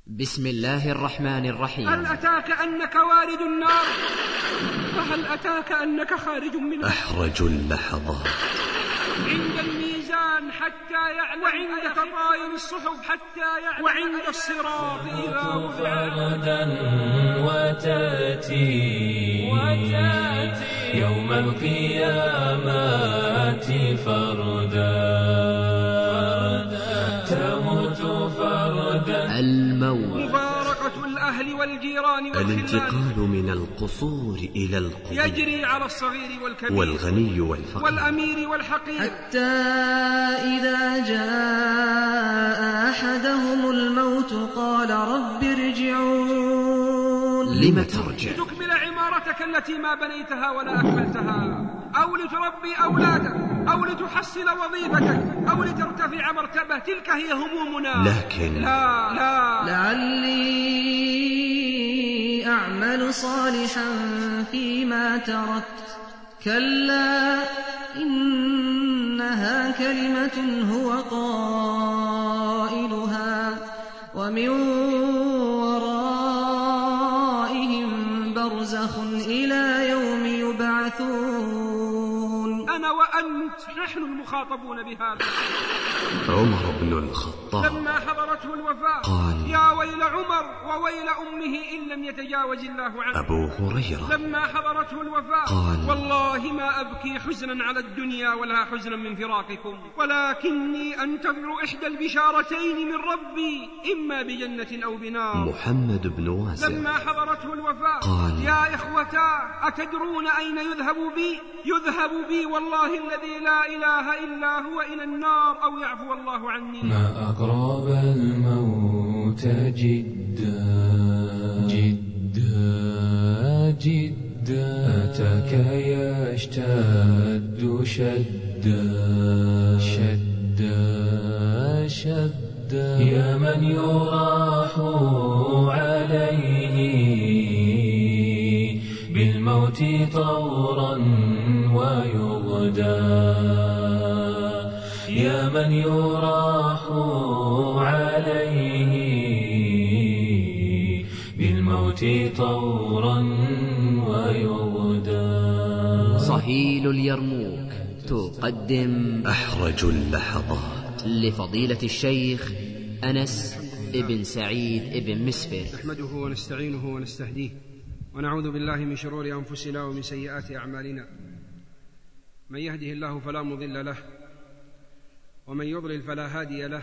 بسم الله الرحمن الرحيم. هل أتاك أنك وارد النار وهل أتاك أنك خارج منها؟ أحرج اللحظات عند الميزان حتى يعلم، وعند تطاير الصحف حتى يعلم، وعند الصراط إذا فردا وتأتي يوم القيامة فردا تموت فردا. الموت، مفارقة الأهل والجيران الانتقال من القصور إلى القبور، يجري على الصغير والكبير والغني والفقير والأمير والحقير، حتى إذا جاء أحدهم الموت قال رب ارجعون. لم ترجع؟ لتكمل عمارتك التي ما بنيتها ولا أكملتها، أو لتربي أولادك، أو لتحصل وظيفتك، أو لترتفع مرتبة. تلك هي همومنا. لكن لا لعلي أعمل صالحا فيما تركت كلا إنها كلمة هو قائلها ومن ورائهم برزخ إلى يوم يبعثون. أنا وأنت نحن المخاطبون بهذا. عمر بن الخطاب لما حضرته الوفاة قال يا ويل عمر وويل أمه إن لم يتجاوز الله عنه. أبو هريرة لما حضرته الوفاة قال والله ما أبكي حزنا على الدنيا ولا حزنا من فراقكم، ولكني أنتظر إحدى البشارتين من ربي، إما بجنة أو بنار. محمد بن واسع لما حضرته الوفاة قال يا إخوتا أتدرون أين يذهب بي؟ يذهب بي والله الذي لا إله إلا هو إلى النار أو يعفو الله عني. ما أقرب الموت جدا جدا جدا أتاك يشتد شدا شدا شدا يا من يراح عليه بالموت طورا ويغدى، يا من يراح عليه بالموت طورا ويغدى. صهيل اليرموك تقدم أحرج اللحظات لفضيلة الشيخ أنس ابن سعيد ابن مسفر. نحمده ونستعينه ونستهديه ونعوذ بالله من شرور أنفسنا ومن سيئات أعمالنا. من يهده الله فلا مضل له ومن يضلل فلا هادي له،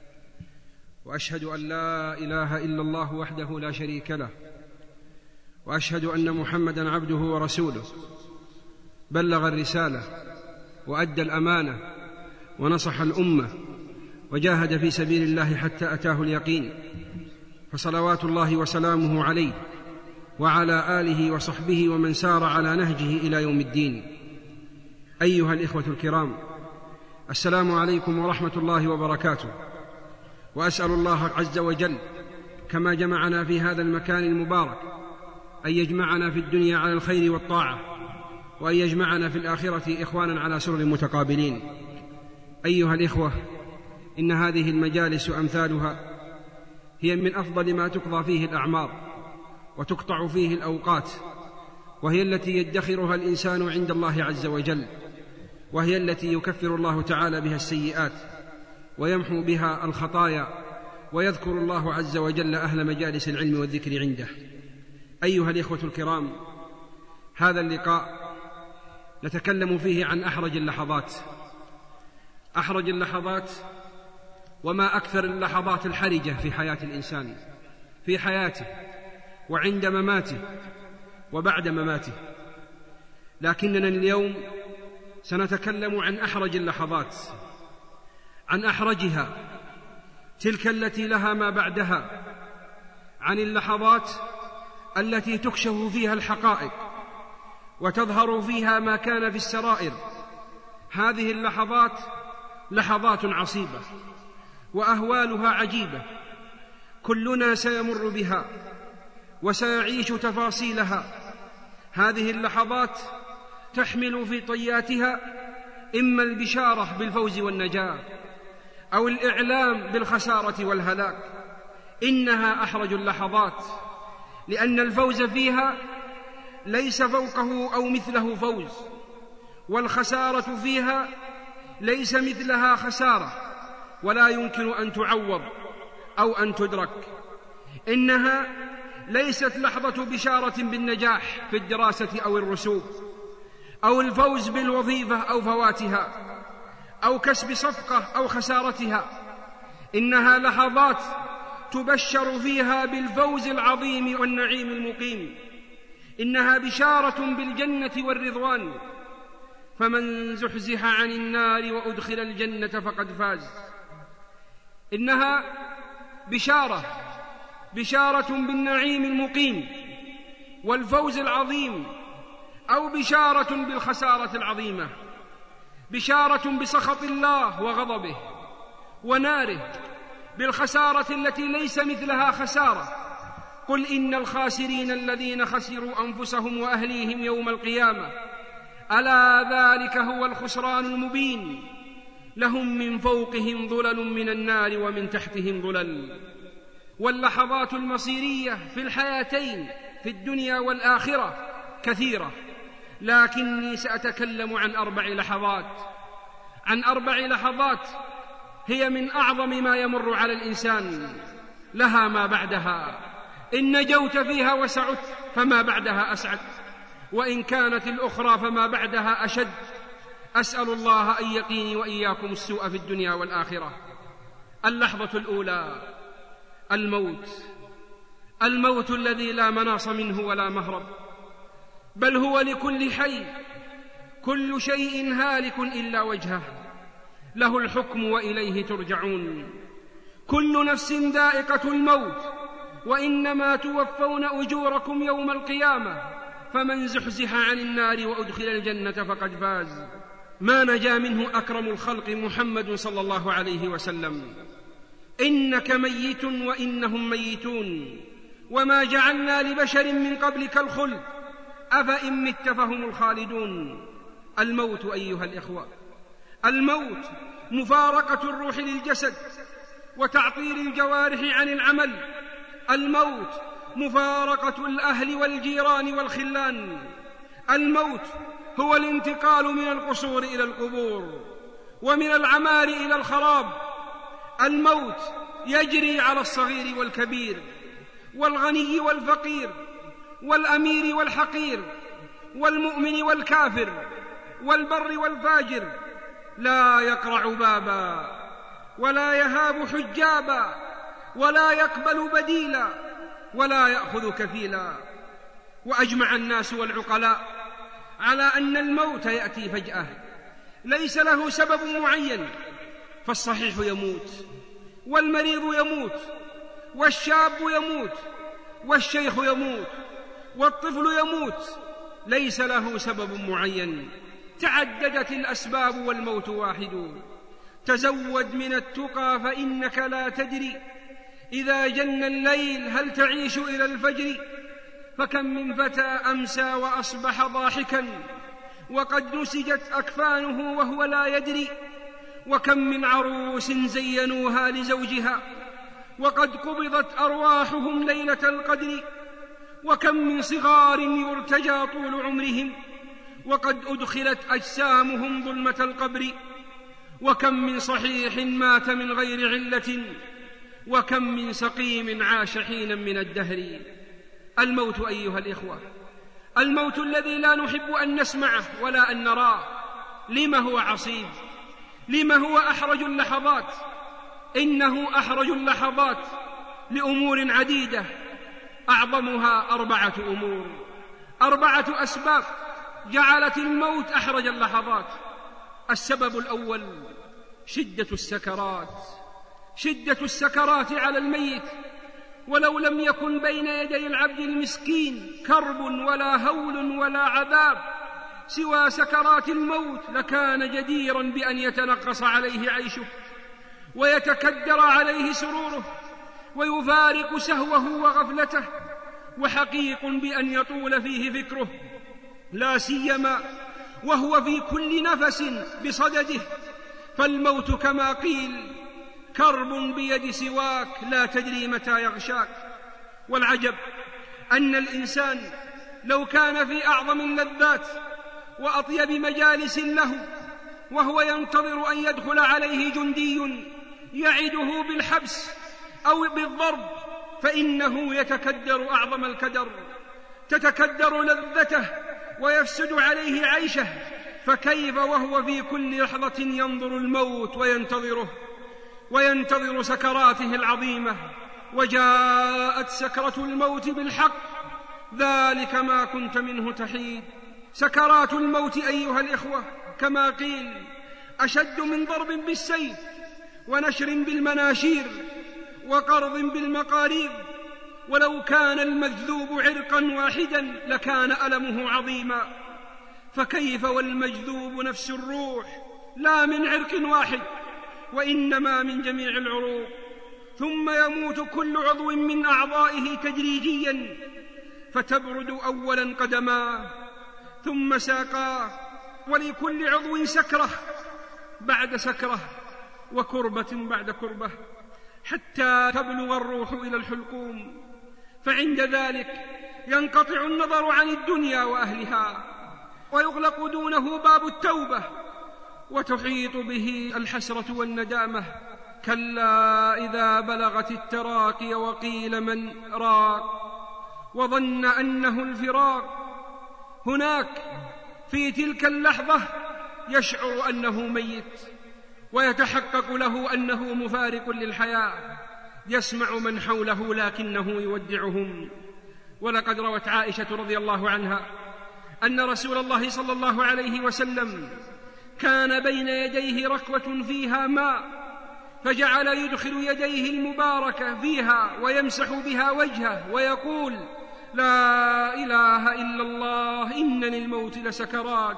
وأشهد أن لا إله إلا الله وحده لا شريك له، وأشهد أن محمدًا عبده ورسوله، بلغ الرسالة وأدى الأمانة ونصح الأمة وجاهد في سبيل الله حتى أتاه اليقين، فصلوات الله وسلامه عليه وعلى آله وصحبه ومن سار على نهجه إلى يوم الدين. أيها الإخوة الكرام، السلام عليكم ورحمة الله وبركاته، وأسأل الله عز وجل كما جمعنا في هذا المكان المبارك أن يجمعنا في الدنيا على الخير والطاعة، وأن يجمعنا في الآخرة إخوانا على سرر متقابلين. أيها الإخوة، إن هذه المجالس أمثالها هي من أفضل ما تقضى فيه الأعمار وتقطع فيه الأوقات، وهي التي يدخرها الإنسان عند الله عز وجل، وهي التي يكفر الله تعالى بها السيئات ويمحو بها الخطايا، ويذكر الله عز وجل أهل مجالس العلم والذكر عنده. أيها الإخوة الكرام، هذا اللقاء نتكلم فيه عن أحرج اللحظات. أحرج اللحظات، وما أكثر اللحظات الحرجة في حياة الإنسان، في حياته وعند مماته وبعد مماته. لكننا اليوم سنتكلم عن أحرج اللحظات، عن أحرجها، تلك التي لها ما بعدها، عن اللحظات التي تكشف فيها الحقائق وتظهر فيها ما كان في السرائر. هذه اللحظات لحظات عصيبة وأهوالها عجيبة، كلنا سيمر بها وسيعيش تفاصيلها. هذه اللحظات تحمل في طياتها إما البشارة بالفوز والنجاة، أو الإعلام بالخسارة والهلاك، إنها أحرج اللحظات، لأن الفوز فيها ليس فوقه أو مثله فوز، والخسارة فيها ليس مثلها خسارة، ولا يمكن أن تعوض أو أن تدرك. إنها ليست لحظة بشارة بالنجاح في الدراسة أو الرسوب، أو الفوز بالوظيفة أو فواتها، أو كسب صفقة أو خسارتها. إنها لحظات تبشر فيها بالفوز العظيم والنعيم المقيم. إنها بشارة بالجنة والرضوان، فمن زحزح عن النار وأدخل الجنة فقد فاز. إنها بشارة بالنعيم المقيم والفوز العظيم، أو بشارة بالخسارة العظيمة، بشارة بسخط الله وغضبه وناره، بالخسارة التي ليس مثلها خسارة. قل إن الخاسرين الذين خسروا أنفسهم وأهليهم يوم القيامة، ألا ذلك هو الخسران المبين. لهم من فوقهم ظلل من النار ومن تحتهم ظلل. واللحظات المصيرية في الحياتين في الدنيا والآخرة كثيرة، لكني سأتكلم عن 4 لحظات، عن 4 لحظات هي من أعظم ما يمر على الإنسان، لها ما بعدها. إن نجوت فيها وسعدت فما بعدها أسعد، وإن كانت الأخرى فما بعدها أشد. أسأل الله أن يقيني وإياكم السوء في الدنيا والآخرة. اللحظة الأولى الموت الذي لا مناص منه ولا مهرب، بل هو لكل حي. كل شيء هالك إلا وجهه، له الحكم وإليه ترجعون. كل نفس ذائقة الموت، وإنما توفون أجوركم يوم القيامة، فمن زحزح عن النار وأدخل الجنة فقد فاز. ما نجا منه أكرم الخلق محمد صلى الله عليه وسلم. إنك ميت وإنهم ميتون، وما جعلنا لبشر من قبلك الخلد، أفإن مت فهم الخالدون. الموت أيها الإخوة، الموت مفارقة الروح للجسد وتعطيل الجوارح عن العمل. الموت مفارقة الأهل والجيران والخلان. الموت هو الانتقال من القصور إلى القبور، ومن العمار إلى الخراب. الموت يجري على الصغير والكبير، والغني والفقير، والأمير والحقير، والمؤمن والكافر، والبر والفاجر. لا يقرع بابا، ولا يهاب حجابا، ولا يقبل بديلا، ولا يأخذ كفيلا. وأجمع الناس والعقلاء على أن الموت يأتي فجأة، ليس له سبب معين. فالصحيح يموت، والمريض يموت، والشاب يموت، والشيخ يموت، والطفل يموت، ليس له سبب معين. تعددت الأسباب والموت واحد. تزود من التقى فإنك لا تدري إذا جن الليل هل تعيش إلى الفجر. فكم من فتى أمسى وأصبح ضاحكا، وقد نسجت أكفانه وهو لا يدري. وكم من عروس زينوها لزوجها، وقد قبضت أرواحهم ليلة القدر. وكم من صغار يرتجى طول عمرهم، وقد أدخلت أجسامهم ظلمة القبر. وكم من صحيح مات من غير علة، وكم من سقيم عاش حينا من الدهر. الموت أيها الإخوة، الموت الذي لا نحب أن نسمعه ولا أن نراه. لما هو عصيب؟ لما هو أحرج اللحظات؟ إنه أحرج اللحظات لأمور عديدة، أعظمها 4 أمور، 4 أسباب جعلت الموت أحرج اللحظات. السبب الأول شدة السكرات على الميت. ولو لم يكن بين يدي العبد المسكين كرب ولا هول ولا عذاب سوى سكرات الموت، لكان جديرا بأن يتنقص عليه عيشه، ويتكدر عليه سروره، ويفارق سهوه وغفلته، وحقيق بأن يطول فيه فكره، لا سيما وهو في كل نفس بصدده. فالموت كما قيل كرب بيد سواك لا تدري متى يغشاك. والعجب أن الإنسان لو كان في أعظم اللذات وأطيب مجالس له وهو ينتظر أن يدخل عليه جندي يعده بالحبس أو بالضرب، فإنه يتكدر أعظم الكدر، تتكدر لذته ويفسد عليه عيشه، فكيف وهو في كل لحظة ينظر الموت وينتظر سكراته العظيمة. وجاءت سكرة الموت بالحق، ذلك ما كنت منه تحيد. سكرات الموت أيها الإخوة كما قيل أشد من ضرب بالسيف ونشر بالمناشير وقرض بالمقاريض، ولو كان المجذوب عرقا واحدا لكان ألمه عظيما، فكيف والمجذوب نفس الروح لا من عرق واحد وإنما من جميع العروق. ثم يموت كل عضو من أعضائه تدريجيا، فتبرد أولا قدماه ثم ساقاه، ولكل عضو سكرة بعد سكرة وكربة بعد كربة، حتى تبلغ الروح إلى الحلقوم، فعند ذلك ينقطع النظر عن الدنيا وأهلها، ويغلق دونه باب التوبة، وتحيط به الحسرة والندامة. كلا إذا بلغت التراقي وقيل من راق وظن أنه الفراق، هناك في تلك اللحظة يشعر أنه ميت، ويتحقق له أنه مفارق للحياة، يسمع من حوله لكنه يودعهم. ولقد روت عائشة رضي الله عنها أن رسول الله صلى الله عليه وسلم كان بين يديه ركوة فيها ماء، فجعل يدخل يديه المباركة فيها ويمسح بها وجهه ويقول: لا إله إلا الله إن للموت لسكرات،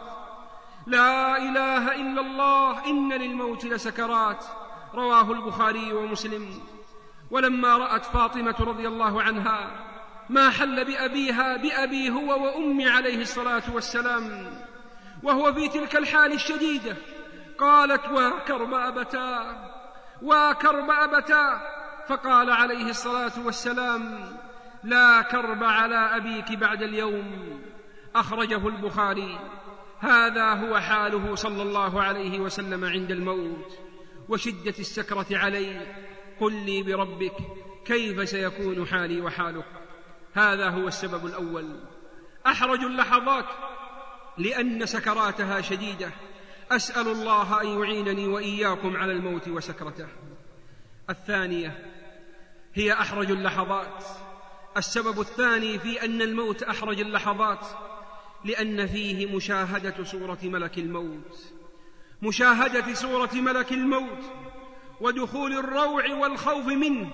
لا إله إلا الله إن للموت لسكرات. رواه البخاري ومسلم. ولما رأت فاطمة رضي الله عنها ما حل بأبيها بأبي هو وأمي عليه الصلاة والسلام وهو في تلك الحال الشديدة، قالت: وكرب أبتاه وكرب أبتاه. فقال عليه الصلاة والسلام: لا كرب على أبيك بعد اليوم. أخرجه البخاري. هذا هو حاله صلى الله عليه وسلم عند الموت وشدة السكرة عليه. قل لي بربك كيف سيكون حالي وحالك. هذا هو السبب الأول، أحرج اللحظات لأن سكراتها شديدة. أسأل الله أن يعينني وإياكم على الموت وسكرته. الثانية هي أحرج اللحظات. السبب الثاني في أن الموت أحرج اللحظات لأن فيه مشاهدة صورة ملك الموت، مشاهدة صورة ملك الموت ودخول الروع والخوف منه.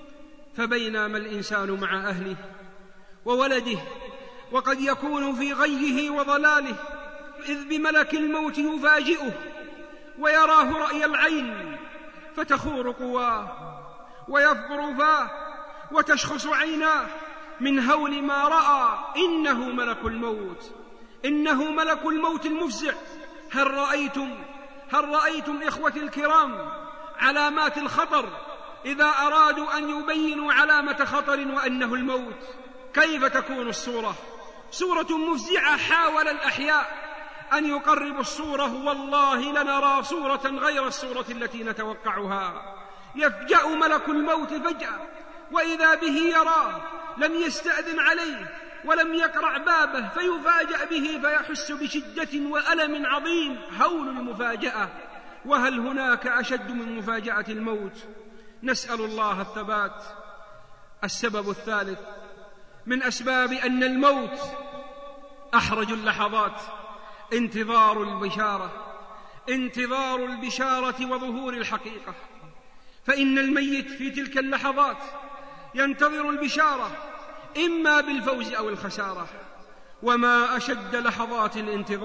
فبينما الإنسان مع أهله وولده وقد يكون في غيه وضلاله، إذ بملك الموت يفاجئه ويراه رأي العين، فتخور قواه ويفقر فاه وتشخص عيناه من هول ما رأى. إنه ملك الموت، إنه ملك الموت المفزع. هل رأيتم إخوتي الكرام علامات الخطر إذا أرادوا أن يبينوا علامة خطر وأنه الموت؟ كيف تكون الصورة؟ صورة مفزعة. حاول الأحياء أن يقربوا الصورة، والله لنرى صورة غير الصورة التي نتوقعها. يفجأ ملك الموت فجأة وإذا به يراه، لم يستأذن عليه ولم يقرع بابه، فيفاجأ به فيحس بشدة وألم عظيم. هول المفاجأة، وهل هناك أشد من مفاجأة الموت؟ نسأل الله الثبات. السبب الثالث من أسباب أن الموت أحرج اللحظات انتظار البشارة وظهور الحقيقة. فإن الميت في تلك اللحظات ينتظر البشارة إما بالفوز أو الخسارة. وما أشد لحظات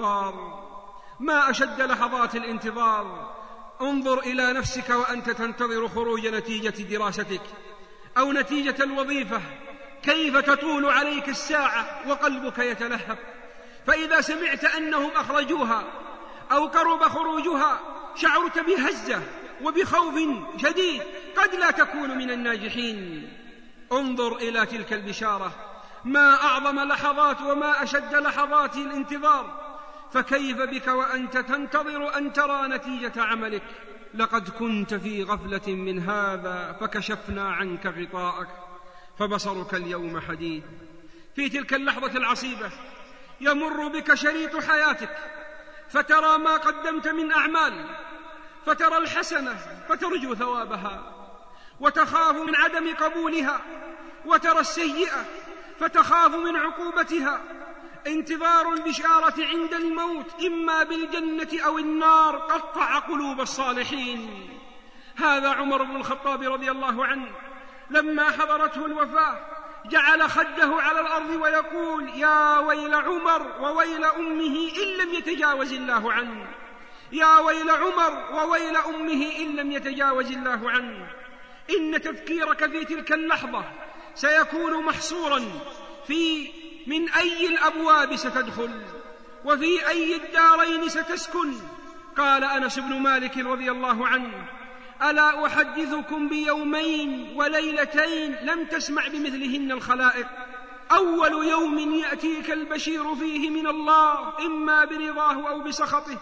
الانتظار. انظر إلى نفسك وأنت تنتظر خروج نتيجة دراستك أو نتيجة الوظيفة، كيف تطول عليك الساعة وقلبك يتلهف. فإذا سمعت أنهم أخرجوها أو قرب خروجها شعرت بهزة وبخوف شديد قد لا تكون من الناجحين. انظر إلى تلك البشارة، ما أعظم لحظات وما أشد لحظات الانتظار، فكيف بك وأنت تنتظر أن ترى نتيجة عملك؟ لقد كنت في غفلة من هذا فكشفنا عنك غطاءك فبصرك اليوم حديد. في تلك اللحظة العصيبة يمر بك شريط حياتك فترى ما قدمت من أعمال، فترى الحسنة فترجو ثوابها وتخاف من عدم قبولها، وترى السيئة فتخاف من عقوبتها. انتظار البشارة عند الموت إما بالجنة أو النار قطع قلوب الصالحين. هذا عمر بن الخطاب رضي الله عنه لما حضرته الوفاة جعل خده على الأرض ويقول: يا ويل عمر وويل أمه إن لم يتجاوز الله عنه، يا ويل عمر وويل أمه إن لم يتجاوز الله عنه. إن تفكيرك في تلك اللحظة سيكون محصورا في من أي الأبواب ستدخل وفي أي الدارين ستسكن. قال أنس بن مالك رضي الله عنه: ألا أحدثكم بيومين وليلتين لم تسمع بمثلهن الخلائق، أول يوم يأتيك البشير فيه من الله إما برضاه أو بسخطه،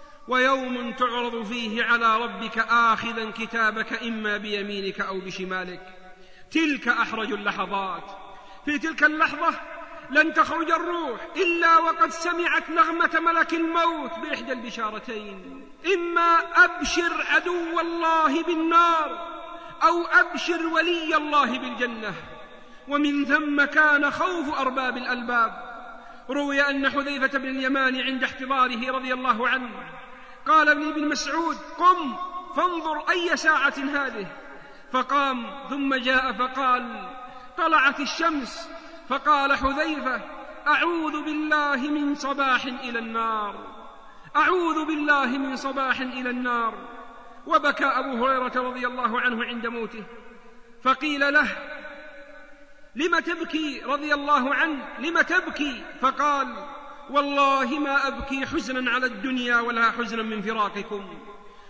ويوم تعرض فيه على ربك آخذا كتابك إما بيمينك أو بشمالك. تلك أحرج اللحظات. في تلك اللحظة لن تخرج الروح إلا وقد سمعت نغمة ملك الموت بإحدى البشارتين: إما أبشر عدو الله بالنار أو أبشر ولي الله بالجنة. ومن ثم كان خوف أرباب الألباب. روي أن حذيفة بن اليمان عند احتضاره رضي الله عنه قال ابن مسعود: قم فانظر أي ساعة هذه. فقام ثم جاء فقال: طلعت الشمس. فقال حذيفة: أعوذ بالله من صباح إلى النار، أعوذ بالله من صباح إلى النار. وبكى أبو هريرة رضي الله عنه عند موته، فقيل له: لم تبكي رضي الله عنه، لم تبكي؟ فقال: والله ما أبكي حزنا على الدنيا ولا حزنا من فراقكم،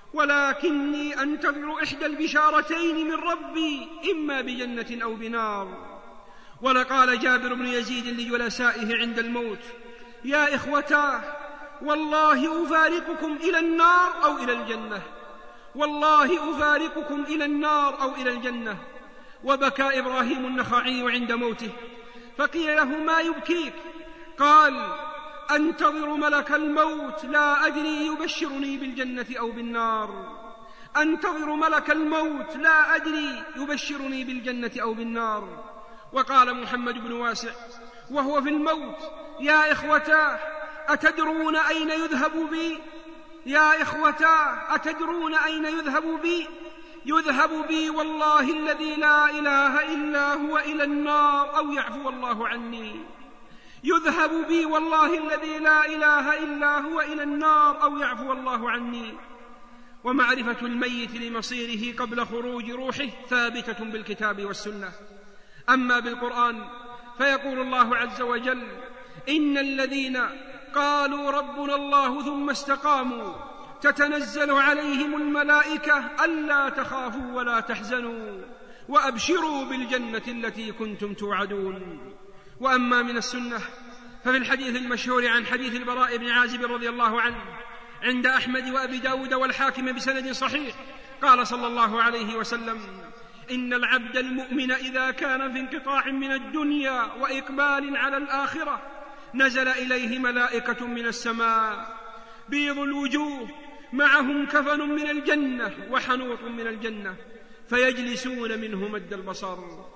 ولكني أنتظر إحدى البشارتين من ربي إما بجنة أو بنار. ولقال جابر بن يزيد لجلسائه عند الموت: يا إخوتاه، والله أفارقكم إلى النار أو إلى الجنة، والله أفارقكم إلى النار أو إلى الجنة. وبكى إبراهيم النخعي عند موته، فقيل له: ما يبكيك؟ قال: أنتظر ملك الموت لا أدري يبشرني بالجنة أو بالنار، أنتظر ملك الموت لا أدري يبشرني بالجنة أو بالنار. وقال محمد بن واسع وهو في الموت: يا إخوتاه، أتدرون أين يذهب بي؟ يا إخوتاه، أتدرون أين يذهب بي؟ يذهب بي والله الذي لا إله إلا هو إلى النار أو يعفو الله عني، يذهب بي والله الذي لا إله إلا هو إلى النار أو يعفو الله عني. ومعرفة الميت لمصيره قبل خروج روحه ثابتة بالكتاب والسنة. أما بالقرآن فيقول الله عز وجل: إن الذين قالوا ربنا الله ثم استقاموا تتنزل عليهم الملائكة ألا تخافوا ولا تحزنوا وأبشروا بالجنة التي كنتم توعدون. وأما من السنة ففي الحديث المشهور عن حديث البراء بن عازب رضي الله عنه عند أحمد وأبي داود والحاكم بسند صحيح قال صلى الله عليه وسلم: إن العبد المؤمن إذا كان في انقطاع من الدنيا وإقبال على الآخرة نزل إليه ملائكة من السماء بيض الوجوه معهم كفن من الجنة وحنوط من الجنة، فيجلسون منه مد البصر،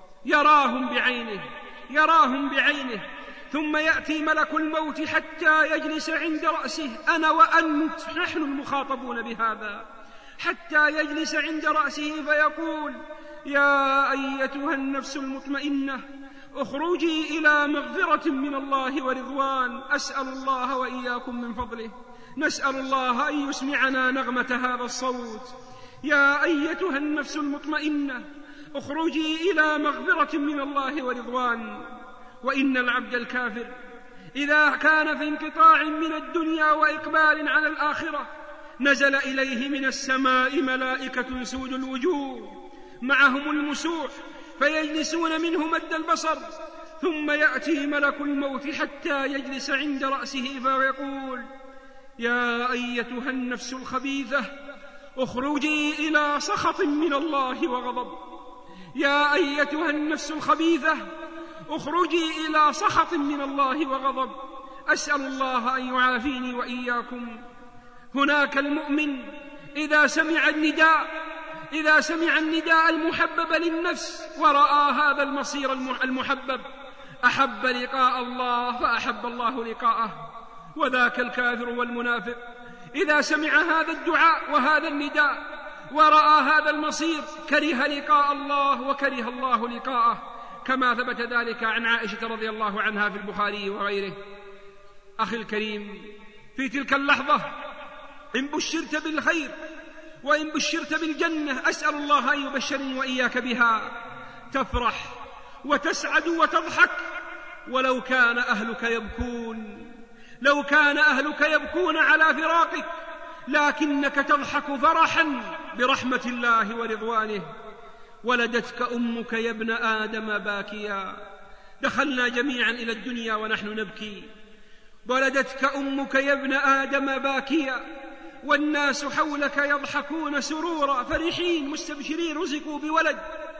يراهم بعينه، ثم يأتي ملك الموت حتى يجلس عند رأسه، أنا وأنت نحن المخاطبون بهذا، حتى يجلس عند رأسه فيقول: يا أيتها النفس المطمئنة اخرجي إلى مغفرة من الله ورضوان، أسأل الله وإياكم من فضله، نسأل الله أن يسمعنا نغمة هذا الصوت. يا أيتها النفس المطمئنة اخرجي إلى مغفرة من الله ورضوان. وإن العبد الكافر إذا كان في انقطاع من الدنيا وإقبال على الآخرة نزل إليه من السماء ملائكة سود الوجوه معهم المسوح فيجلسون منه مد البصر، ثم يأتي ملك الموت حتى يجلس عند رأسه فيقول: يا أيتها النفس الخبيثة اخرجي إلى سخط من الله وغضب. يا أيتها النفس الخبيثة اخرجي إلى سخط من الله وغضب. أسأل الله أن يعافيني وإياكم. هناك المؤمن إذا سمع النداء المحبب للنفس ورأى هذا المصير المحبب أحب لقاء الله فأحب الله لقاءه. وذاك الكافر والمنافق إذا سمع هذا الدعاء وهذا النداء ورأى هذا المصير كره لقاء الله وكره الله لقاءه، كما ثبت ذلك عن عائشة رضي الله عنها في البخاري وغيره. أخي الكريم، في تلك اللحظة إن بشرت بالخير وإن بشرت بالجنة، أسأل الله أن يبشرني وإياك بها، تفرح وتسعد وتضحك. ولو كان أهلك يبكون على فراقك، لكنك تضحك فرحا برحمة الله ورضوانه. ولدتك أمك يا ابن آدم باكيا. دخلنا جميعا إلى الدنيا ونحن نبكي. ولدتك أمك يا ابن آدم باكيا، والناس حولك يضحكون سرورا فرحين مستبشرين رزقوا بولد.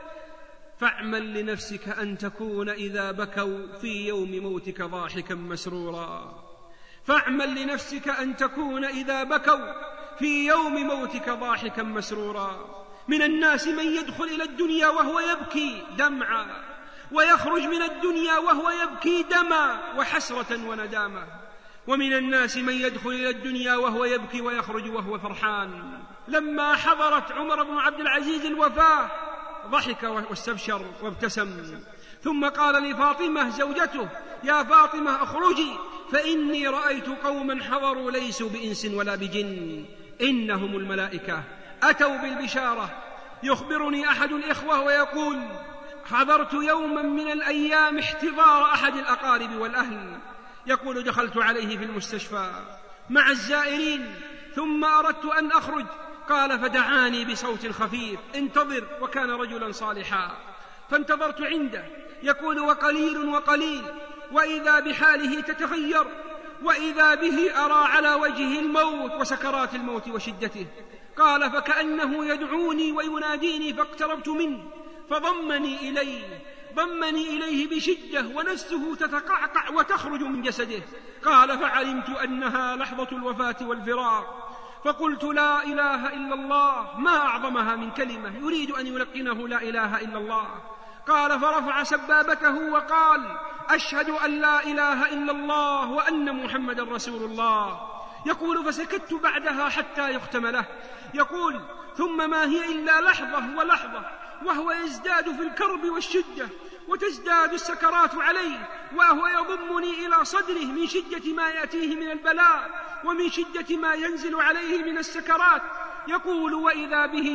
فاعمل لنفسك أن تكون إذا بكوا في يوم موتك ضاحكا مسرورا. فاعمل لنفسك أن تكون إذا بكوا في يوم موتك ضاحكا مسرورا. من الناس من يدخل إلى الدنيا وهو يبكي دمعا، ويخرج من الدنيا وهو يبكي دما وحسرة وندامة. ومن الناس من يدخل إلى الدنيا وهو يبكي ويخرج وهو فرحان. لما حضرت عمر بن عبد العزيز الوفاة ضحك واستبشر وابتسم، ثم قال لفاطمة زوجته: يا فاطمة اخرجي فإني رأيت قوما حضروا ليسوا بإنس ولا بجن، إنهم الملائكة أتوا بالبشارة. يخبرني أحد الإخوة ويقول: حضرت يوما من الأيام احتضار أحد الأقارب والأهل، يقول: دخلت عليه في المستشفى مع الزائرين ثم أردت أن أخرج، قال: فدعاني بصوت خفيف: انتظر. وكان رجلا صالحا، فانتظرت عنده. يقول: وقليل وإذا بحاله تتغير، وإذا به أرى على وجهه الموت وسكرات الموت وشدته. قال: فكأنه يدعوني ويناديني، فاقتربت منه فضمني إليه بشدة، ونفسه تتقعقع وتخرج من جسده. قال: فعلمت أنها لحظة الوفاة والفراق، فقلت: لا إله إلا الله، ما أعظمها من كلمة يريد أن يلقنه لا إله إلا الله. قال: فرفع سبابته وقال: أشهد أن لا إله إلا الله وأن محمد رسول الله. يقول: فسكت بعدها حتى يختم له. يقول: ثم ما هي إلا لحظة وهو يزداد في الكرب والشدة، وتزداد السكرات عليه، وهو يضمني إلى صدره من شدة ما يأتيه من البلاء ومن شدة ما ينزل عليه من السكرات. يقول: وإذا به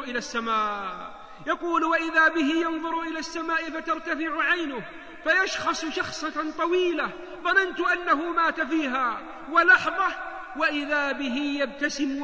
ينظر إلى السماء فترتفع عينه فيشخص شخصة طويلة ظننت أنه مات فيها، ولحظة وإذا به يبتسم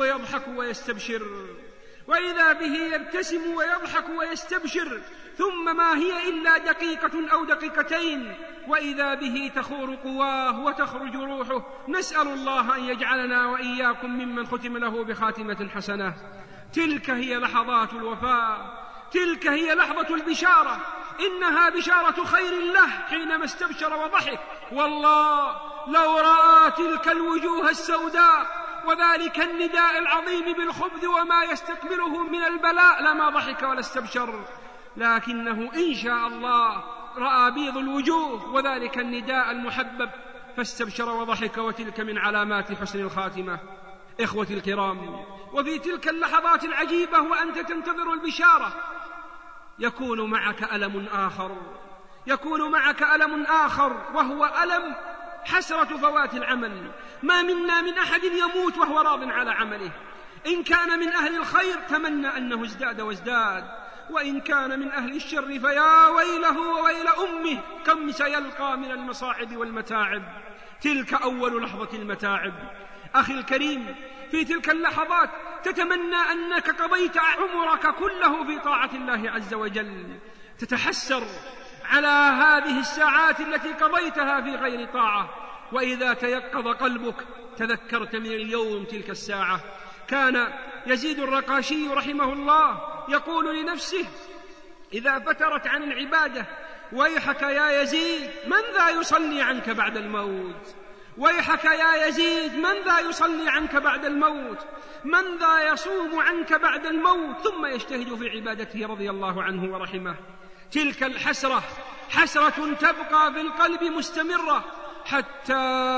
ويضحك ويستبشر. ثم ما هي إلا دقيقة أو دقيقتين وإذا به تخور قواه وتخرج روحه. نسأل الله أن يجعلنا وإياكم ممن ختم له بخاتمة حسنة. تلك هي لحظات الوفاة، تلك هي لحظة البشارة، إنها بشارة خير له حينما استبشر وضحك. والله لو رأى تلك الوجوه السوداء وذلك النداء العظيم بالخبث وما يستقبله من البلاء لما ضحك ولا استبشر، لكنه إن شاء الله رأى بيض الوجوه وذلك النداء المحبب فاستبشر وضحك، وتلك من علامات حسن الخاتمة. إخوتي الكرام، وفي تلك اللحظات العجيبة وأنت تنتظر البشارة يكون معك ألم آخر وهو ألم حسرة فوات العمل. ما منا من أحد يموت وهو راض على عمله. إن كان من أهل الخير تمنى أنه ازداد وازداد، وإن كان من أهل الشر فيا ويله وويل أمه كم سيلقى من المصاعب والمتاعب. تلك أول لحظة المتاعب. أخي الكريم، في تلك اللحظات تتمنى أنك قضيت عمرك كله في طاعة الله عز وجل، تتحسر على هذه الساعات التي قضيتها في غير طاعة، وإذا تيقظ قلبك تذكرت من اليوم تلك الساعة. كان يزيد الرقاشي رحمه الله يقول لنفسه إذا فترت عن العبادة: ويحك يا يزيد، من ذا يصلي عنك بعد الموت؟ ويحك يا يزيد، من ذا يصلي عنك بعد الموت؟ من ذا يصوم عنك بعد الموت؟ ثم يجتهد في عبادته رضي الله عنه ورحمه. تلك الحسرة حسرة تبقى في القلب مستمرة، حتى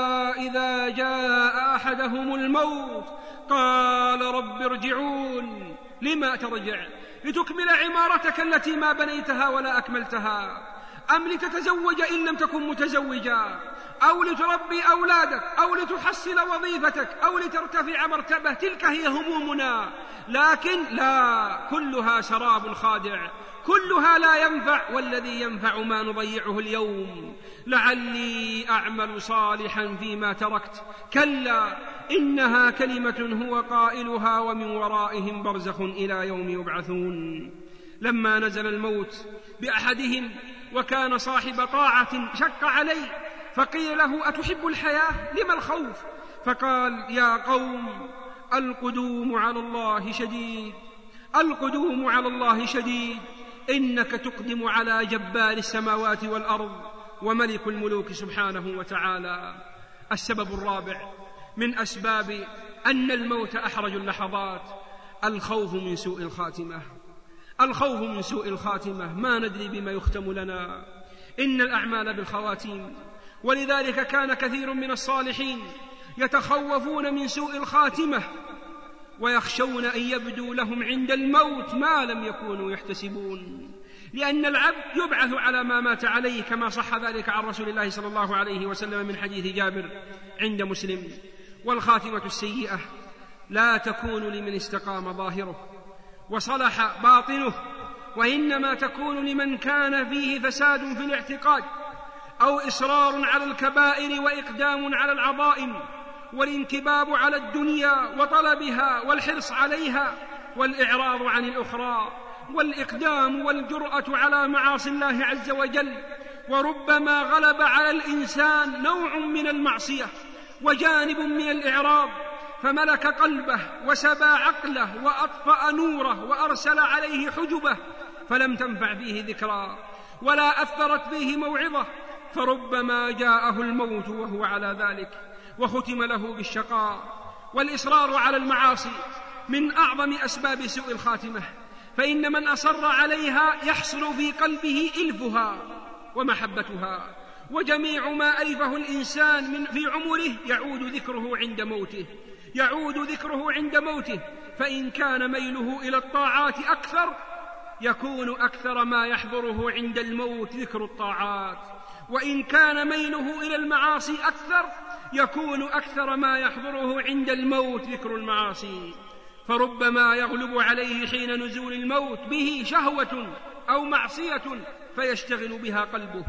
إذا جاء أحدهم الموت قال: رب ارجعون. لما ترجع؟ لتكمل عمارتك التي ما بنيتها ولا أكملتها، أم لتتزوج إن لم تكن متزوجا، أو لتربي أولادك، أو لتحصل وظيفتك، أو لترتفع مرتبة؟ تلك هي همومنا، لكن لا، كلها سراب خادع، كلها لا ينفع، والذي ينفع ما نضيعه اليوم. لعلي أعمل صالحا فيما تركت، كلا إنها كلمة هو قائلها ومن ورائهم برزخ إلى يوم يبعثون. لما نزل الموت بأحدهم وكان صاحب طاعة شق عليه، فقيل له: أتحب الحياة؟ لما الخوف؟ فقال: يا قوم، القدوم على الله شديد، القدوم على الله شديد، إنك تقدم على جبار السماوات والأرض وملك الملوك سبحانه وتعالى. السبب الرابع من أسباب أن الموت أحرج اللحظات: الخوف من سوء الخاتمة. الخوف من سوء الخاتمة، ما ندري بما يختم لنا، إن الأعمال بالخواتيم، ولذلك كان كثير من الصالحين يتخوفون من سوء الخاتمة ويخشون أن يبدو لهم عند الموت ما لم يكونوا يحتسبون، لأن العبد يبعث على ما مات عليه، كما صح ذلك عن رسول الله صلى الله عليه وسلم من حديث جابر عند مسلم. والخاتمة السيئة لا تكون لمن استقام ظاهره وصلح باطنه، وإنما تكون لمن كان فيه فساد في الاعتقاد، أو إصرار على الكبائر وإقدام على العظائم، والانكباب على الدنيا وطلبها والحرص عليها، والإعراض عن الأخرى، والإقدام والجرأة على معاصي الله عز وجل. وربما غلب على الإنسان نوع من المعصية وجانب من الإعراض، فملك قلبه وسبى عقله وأطفأ نوره وأرسل عليه حجبه، فلم تنفع فيه ذكرى ولا أثرت فيه موعظة، فربما جاءه الموت وهو على ذلك، وختم له بالشقاء. والإصرار على المعاصي من أعظم أسباب سوء الخاتمة، فإن من أصر عليها يحصل في قلبه إلفها ومحبتها، وجميع ما ألفه الإنسان في عمره يعود ذكره عند موته، يعود ذكره عند موته. فإن كان ميله إلى الطاعات أكثر، يكون أكثر ما يحضره عند الموت ذكر الطاعات، وإن كان ميله إلى المعاصي أكثر، يكون أكثر ما يحضره عند الموت ذكر المعاصي. فربما يغلب عليه حين نزول الموت به شهوة أو معصية فيشتغل بها قلبه،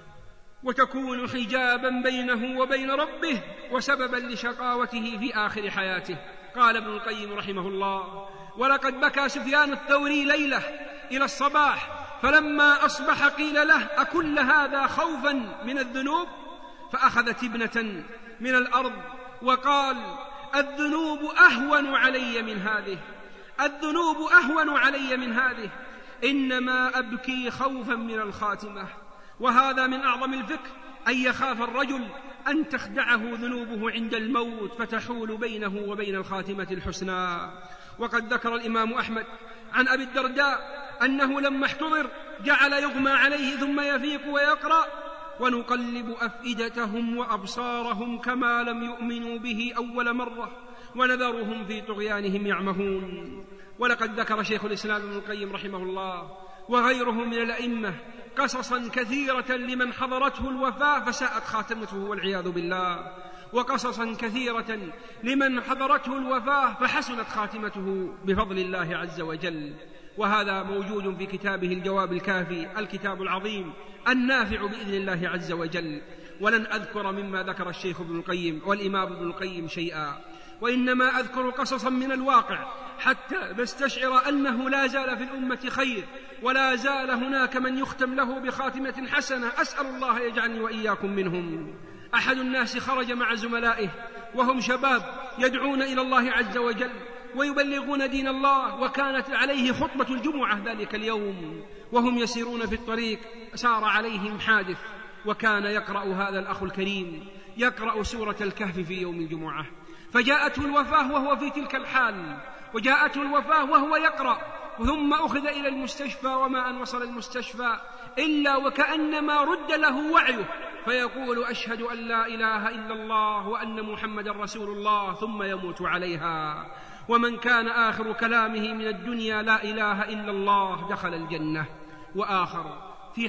وتكون حجابا بينه وبين ربه وسببا لشقاوته في آخر حياته. قال ابن القيم رحمه الله: ولقد بكى سفيان الثوري ليلة إلى الصباح، فلما أصبح قيل له: أكل هذا خوفا من الذنوب؟ فأخذ تبنة من الأرض وقال: الذنوب أهون علي من هذه، الذنوب أهون علي من هذه، إنما أبكي خوفا من الخاتمة. وهذا من أعظم الفقه، أن يخاف الرجل أن تخدعه ذنوبه عند الموت فتحول بينه وبين الخاتمة الحسنى. وقد ذكر الإمام أحمد عن أبي الدرداء أنه لما احتضر جعل يغمى عليه ثم يفيق ويقرأ: ونقلب أفئدتهم وأبصارهم كما لم يؤمنوا به أول مرة ونذرهم في طغيانهم يعمهون. ولقد ذكر شيخ الإسلام ابن القيم رحمه الله وغيره من الأئمة قصصا كثيرة لمن حضرته الوفاة فساءت خاتمته والعياذ بالله، وقصصا كثيرة لمن حضرته الوفاة فحسنت خاتمته بفضل الله عز وجل. وهذا موجود في كتابه الجواب الكافي، الكتاب العظيم النافع بإذن الله عز وجل. ولن أذكر مما ذكر الشيخ ابن القيم والإمام ابن القيم شيئا، وإنما أذكر قصصا من الواقع حتى نستشعر أنه لا زال في الأمة خير، ولا زال هناك من يختم له بخاتمة حسنة، أسأل الله يجعلني وإياكم منهم. أحد الناس خرج مع زملائه وهم شباب يدعون إلى الله عز وجل ويبلغون دين الله، وكانت عليه خطبة الجمعة ذلك اليوم، وهم يسيرون في الطريق سار عليهم حادث، وكان يقرأ هذا الأخ الكريم يقرأ سورة الكهف في يوم الجمعة، فجاءته الوفاة وهو في تلك الحال، وجاءته الوفاة وهو يقرأ، ثم أخذ إلى المستشفى، وما أن وصل المستشفى إلا وكأنما رد له وعيه، فيقول أشهد أن لا إله إلا الله وأن محمد رسول الله، ثم يموت عليها. ومن كان آخر كلامه من الدنيا لا إله إلا الله دخل الجنة. وآخر في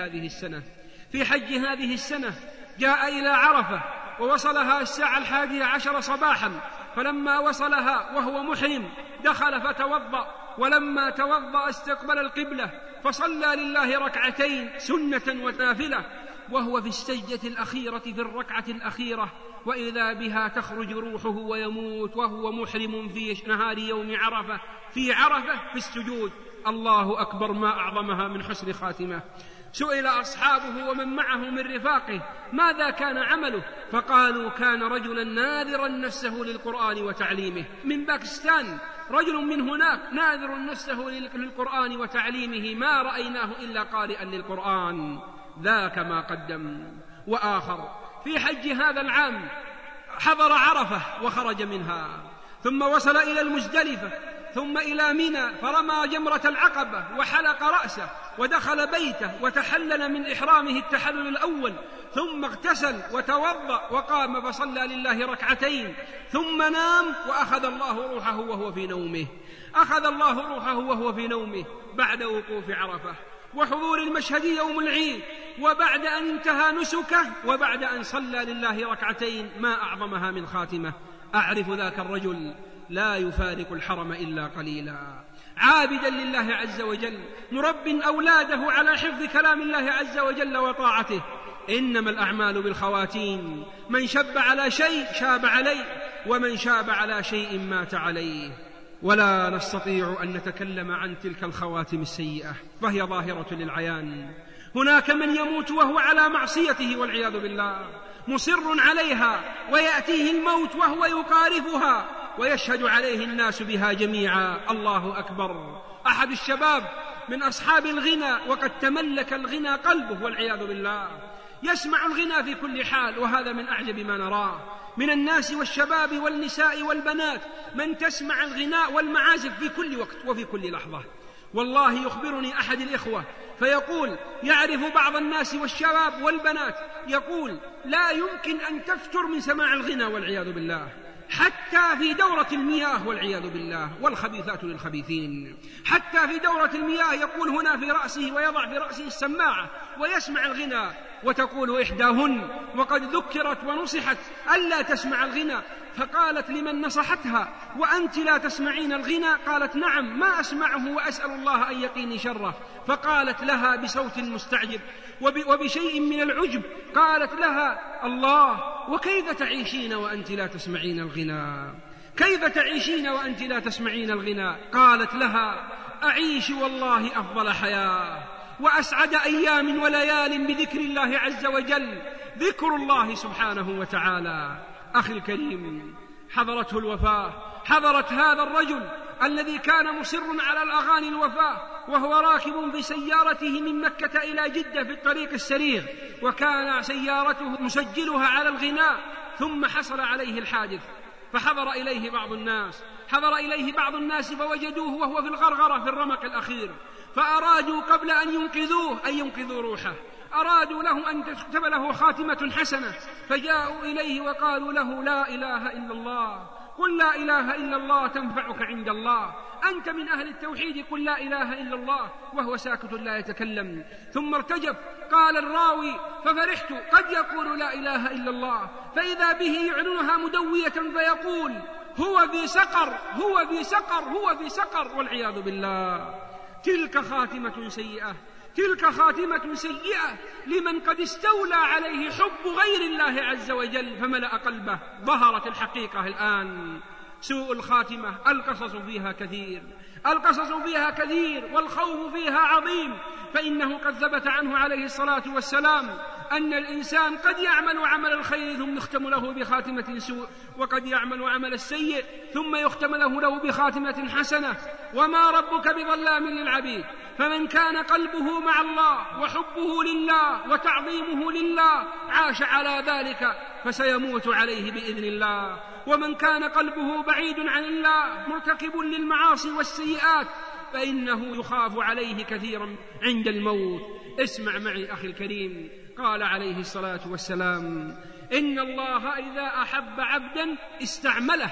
حج هذه السنة جاء إلى عرفة ووصلها الساعة 11 صباحا، فلما وصلها وهو محرم دخل فتوضأ، ولما توضأ استقبل القبلة فصلى لله ركعتين سنة ونافلة، وهو في السجدة الأخيرة في الركعة الأخيرة، وإذا بها تخرج روحه ويموت وهو محرم في نهار يوم عرفة في عرفة في السجود. الله أكبر، ما أعظمها من حسن خاتمة. سئل أصحابه ومن معه من رفاقه ماذا كان عمله، فقالوا كان رجلا ناذرا نفسه للقرآن وتعليمه. من باكستان رجل من هناك ناذر نفسه للقرآن وتعليمه، ما رأيناه إلا قارئا للقرآن، ذاك ما قدم. وآخر في حج هذا العام حضر عرفة وخرج منها، ثم وصل إلى المزدلفة، ثم إلى منى، فرمى جمرة العقبة وحلق رأسه ودخل بيته وتحلل من إحرامه التحلل الأول، ثم اغتسل وتوضأ وقام فصلى لله ركعتين، ثم نام وأخذ الله روحه وهو في نومه بعد وقوف عرفة وحضور المشهد يوم العيد، وبعد أن انتهى نسكه، وبعد أن صلى لله ركعتين، ما أعظمها من خاتمة. أعرف ذاك الرجل لا يفارق الحرم إلا قليلا، عابدا لله عز وجل، مرب أولاده على حفظ كلام الله عز وجل وطاعته. إنما الأعمال بالخواتيم، من شب على شيء شاب عليه، ومن شاب على شيء مات عليه. ولا نستطيع أن نتكلم عن تلك الخواتم السيئة، فهي ظاهرة للعيان. هناك من يموت وهو على معصيته والعياذ بالله، مصر عليها، ويأتيه الموت وهو يقارفها، ويشهد عليه الناس بها جميعا. الله أكبر. أحد الشباب من أصحاب الغنى، وقد تملك الغنى قلبه والعياذ بالله، يسمع الغنى في كل حال، وهذا من أعجب ما نراه من الناس والشباب والنساء والبنات، من تسمع الغناء والمعازف في كل وقت وفي كل لحظة. والله يخبرني أحد الإخوة فيقول يعرف بعض الناس والشباب والبنات، يقول لا يمكن أن تفتر من سماع الغنى والعياذ بالله، حتى في دورة المياه والعياذ بالله، والخبيثات للخبيثين. حتى في دورة المياه يقول هنا في رأسه، ويضع في رأسه السماعة ويسمع الغنى، وتقول إحداهن وقد ذكرت ونصحت ألا تسمع الغنى، فقالت لمن نصحتها وأنت لا تسمعين الغنى؟ قالت نعم، ما أسمعه وأسأل الله أن يقيني شره. فقالت لها بصوت مستعجب وبشيء من العجب، قالت لها الله، وكيف تعيشين وأنت لا تسمعين الغنى؟ كيف تعيشين وأنت لا تسمعين الغنى؟ قالت لها أعيش والله أفضل حياة وأسعد أيام وليال بذكر الله عز وجل، ذكر الله سبحانه وتعالى. أخي الكريم، حضرته الوفاة، حضرت هذا الرجل الذي كان مصر على الأغاني الوفاة، وهو راكب في سيارته من مكة إلى جدة في الطريق السريع، وكان سيارته مسجلها على الغناء، ثم حصل عليه الحادث، فحضر إليه بعض الناس فوجدوه وهو في الغرغرة في الرمق الأخير، فأرادوا قبل أن ينقذوا روحه، أرادوا له أن تكتب له خاتمة حسنة، فجاءوا إليه وقالوا له لا إله إلا الله، قل لا إله إلا الله تنفعك عند الله، أنت من أهل التوحيد، قل لا إله إلا الله، وهو ساكت لا يتكلم. ثم ارتجف، قال الراوي ففرحت، قد يقول لا إله إلا الله، فإذا به يعلنها مدوية فيقول هو في سقر، هو في سقر، هو في سقر، والعياذ بالله. تلك خاتمة سيئة، تلك خاتمة سيئة لمن قد استولى عليه حب غير الله عز وجل فملأ قلبه. ظهرت الحقيقة الآن، سوء الخاتمة القصص فيها كثير، القصص فيها كثير والخوف فيها عظيم. فإنه قد ثبت عنه عليه الصلاة والسلام أن الإنسان قد يعمل عمل الخير ثم يختم له بخاتمة سوء، وقد يعمل عمل السيء ثم يختم له بخاتمة حسنة، وما ربك بظلام للعبيد. فمن كان قلبه مع الله وحبه لله وتعظيمه لله عاش على ذلك فسيموت عليه بإذن الله، ومن كان قلبه بعيد عن الله مرتكب للمعاصي والسيئات فإنه يخاف عليه كثيرا عند الموت. اسمع معي أخي الكريم، قال عليه الصلاة والسلام: إن الله إذا أحب عبدا استعمله،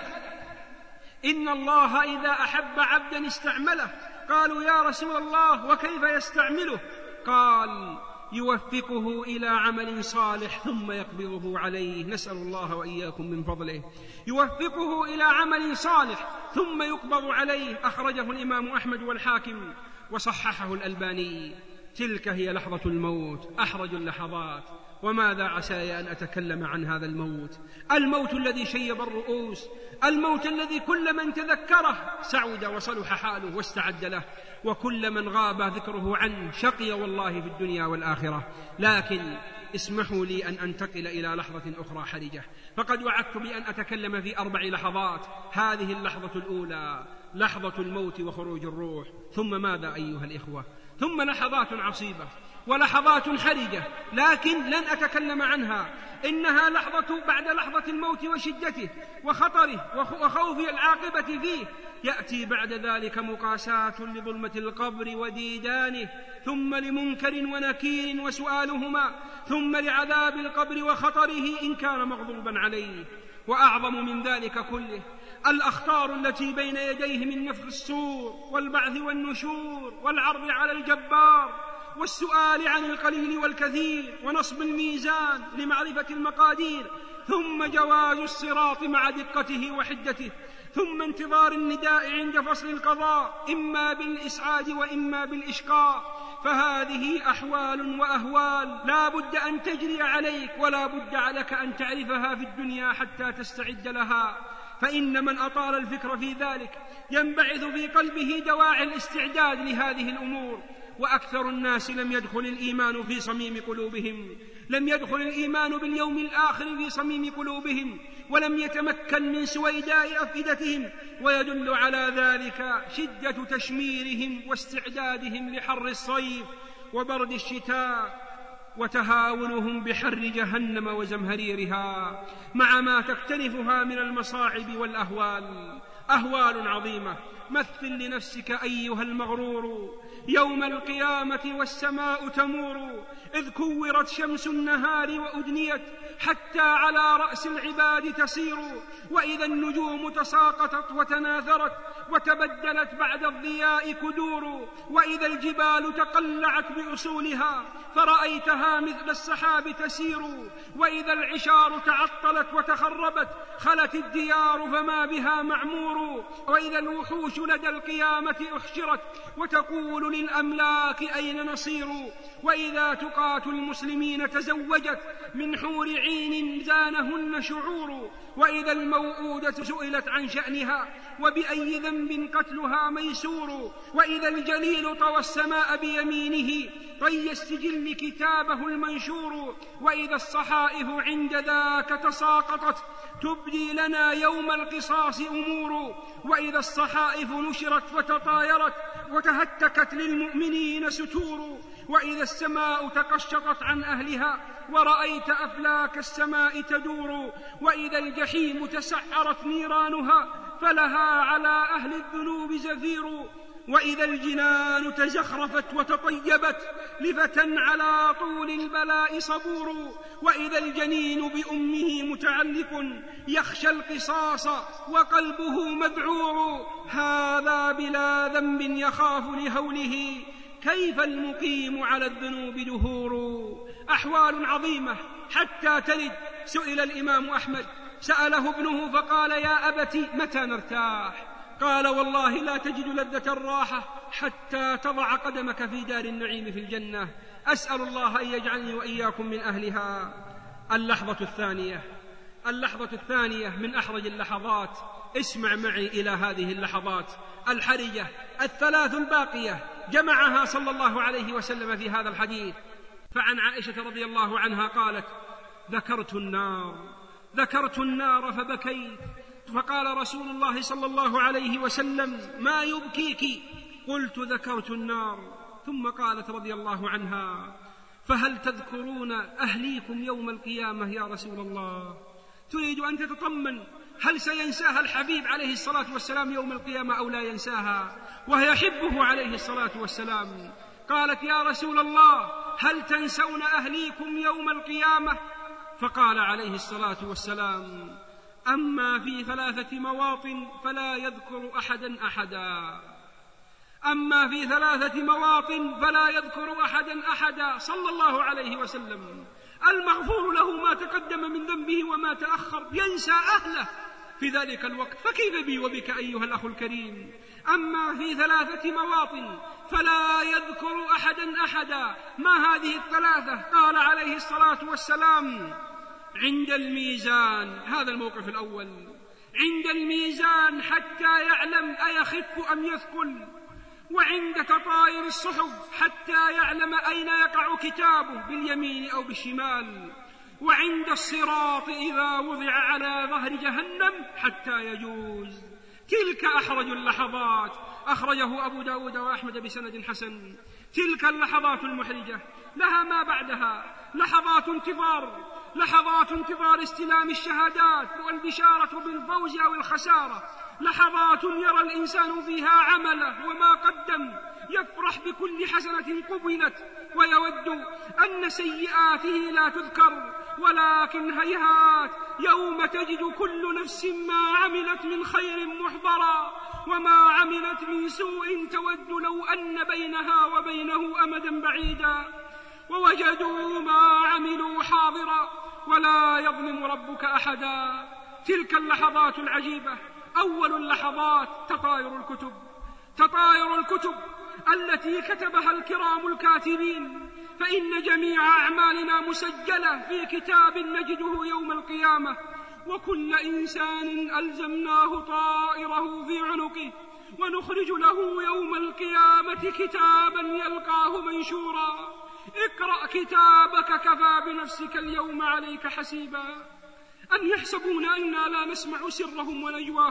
إن الله إذا أحب عبدا استعمله. قالوا يا رسول الله وكيف يستعمله؟ قال: يوفقه إلى عمل صالح ثم يقبضه عليه. نسأل الله وإياكم من فضله. يوفقه إلى عمل صالح ثم يقبض عليه. أخرجه الإمام أحمد والحاكم وصححه الألباني. تلك هي لحظة الموت، أحرج اللحظات. وماذا عساي أن أتكلم عن هذا الموت، الموت الذي شيب الرؤوس، الموت الذي كل من تذكره سعد وصلح حاله واستعد له، وكل من غاب ذكره عنه شقي والله في الدنيا والآخرة. لكن اسمحوا لي أن أنتقل إلى لحظة أخرى حرجة، فقد وعدت بأن أتكلم في 4 لحظات. هذه اللحظة الأولى لحظة الموت وخروج الروح، ثم ماذا أيها الإخوة؟ ثم لحظات عصيبة ولحظات حرجة، لكن لن أتكلم عنها. إنها لحظة بعد لحظة الموت وشدته وخطره وخوف العاقبة فيه. يأتي بعد ذلك مقاساة لظلمة القبر وديدانه، ثم لمنكر ونكير وسؤالهما، ثم لعذاب القبر وخطره إن كان مغضوبا عليه. وأعظم من ذلك كله الأخطار التي بين يديه من نفخ الصور والبعث والنشور والعرض على الجبار والسؤال عن القليل والكثير ونصب الميزان لمعرفة المقادير، ثم جواز الصراط مع دقته وحدته، ثم انتظار النداء عند فصل القضاء إما بالإسعاد وإما بالإشقاء. فهذه أحوال وأهوال لا بد أن تجري عليك، ولا بد عليك أن تعرفها في الدنيا حتى تستعد لها. فإن من أطال الفكر في ذلك ينبعث في قلبه دواعي الاستعداد لهذه الأمور. وأكثر الناس لم يدخل الإيمان في صميم قلوبهم، لم يدخل الإيمان باليوم الآخر في صميم قلوبهم، ولم يتمكن من سويداء أفئدتهم. ويدل على ذلك شدة تشميرهم واستعدادهم لحر الصيف وبرد الشتاء، وتهاونهم بحر جهنم وزمهريرها، مع ما تكتنفها من المصاعب والأهوال. أهوال عظيمة. مثل لنفسك أيها المغرور يوم القيامة والسماء تمور، إذ كورت شمس النهار وأدنيت حتى على رأس العباد تسير، وإذا النجوم تساقطت وتناثرت وتبدلت بعد الضياء كدور، وإذا الجبال تقلعت بأصولها فرأيتها مثل السحاب تسير، وإذا العشار تعطلت وتخربت خلت الديار فما بها معمور، وإذا الوحوش لدى القيامة أحشرت وتقول للأملاك أين نصير، وإذا تقاة المسلمين تزوجت من حور عين زانهن شعور، وإذا الموءودة سئلت عن شأنها وبأي ذنب قتلها ميسور، وإذا الجليل طوى السماء بيمينه طي السجل كتابه المنشور، وإذا الصحائف عند ذاك تساقطت تبدي لنا يوم القصاص أمور، وإذا الصحائف نشرت فتطايرت وتهتكت للمؤمنين ستور، وإذا السماء تقشطت عن أهلها ورأيت أفلاك السماء تدور، وإذا الجحيم تسعرت نيرانها فلها على أهل الذنوب زفير، وإذا الجنان تزخرفت وتطيبت لفتى على طول البلاء صبور، وإذا الجنين بأمه متعلق يخشى القصاص وقلبه مذعور، هذا بلا ذنب يخاف لهوله كيف المقيم على الذنوب دهور. أحوال عظيمة حتى تلد. سئل الإمام أحمد، سأله ابنه فقال: يا أبت متى نرتاح؟ قال: والله لا تجد لذة الراحة حتى تضع قدمك في دار النعيم في الجنة. أسأل الله أن يجعلني وإياكم من أهلها. اللحظة الثانية من أحرج اللحظات. اسمع معي إلى هذه اللحظات الحرجة 3 الباقية جمعها صلى الله عليه وسلم في هذا الحديث. فعن عائشة رضي الله عنها قالت: ذكرت النار فبكيت، فقال رسول الله صلى الله عليه وسلم: ما يبكيك؟ قلت: ذكرت النار. ثم قالت رضي الله عنها: فهل تذكرون أهليكم يوم القيامة يا رسول الله؟ تريد أن تتطمن هل سينساها الحبيب عليه الصلاة والسلام يوم القيامة أو لا ينساها، وهي يحبه عليه الصلاة والسلام. قالت: يا رسول الله، هل تنسون أهليكم يوم القيامة؟ فقال عليه الصلاة والسلام: أما في 3 مواطن فلا يذكر أحدا صلى الله عليه وسلم. المغفور له ما تقدم من ذنبه وما تأخر ينسى أهله في ذلك الوقت، فكيف بي وبك أيها الأخ الكريم؟ أما في 3 مواطن فلا يذكر أحدا. ما هذه 3؟ قال عليه الصلاة والسلام: عند الميزان، هذا الموقف الأول، عند الميزان حتى يعلم أيخف أم يثقل، وعند تطاير الصحف حتى يعلم أين يقع كتابه باليمين أو بالشمال، وعند الصراط إذا وضع على ظهر جهنم حتى يجوز. تلك أحرج اللحظات، أخرجه أبو داود وأحمد بسند حسن. تلك اللحظات المحرجة لها ما بعدها لحظات انتظار استلام الشهادات والبشارة بالفوز أو الخسارة، لحظات يرى الإنسان فيها عمله وما قدم، يفرح بكل حسنة قبلت ويود أن سيئاته لا تذكر، ولكن هيهات يوم تجد كل نفس ما عملت من خير محضرا وما عملت من سوء تود لو أن بينها وبينه أمدا بعيدا، ووجدوا ما عملوا حاضرا ولا يظلم ربك أحدا. تلك اللحظات العجيبة. أول اللحظات تطاير الكتب التي كتبها الكرام الكاتبين، فإن جميع أعمالنا مسجلة في كتاب نجده يوم القيامة، وكل إنسان ألزمناه طائره في عنقه، ونخرج له يوم القيامة كتابا يلقاه منشورا. اقرأ كتابك كفى بنفسك اليوم عليك حسيبا. أم يحسبون أننا لا نسمع سرهم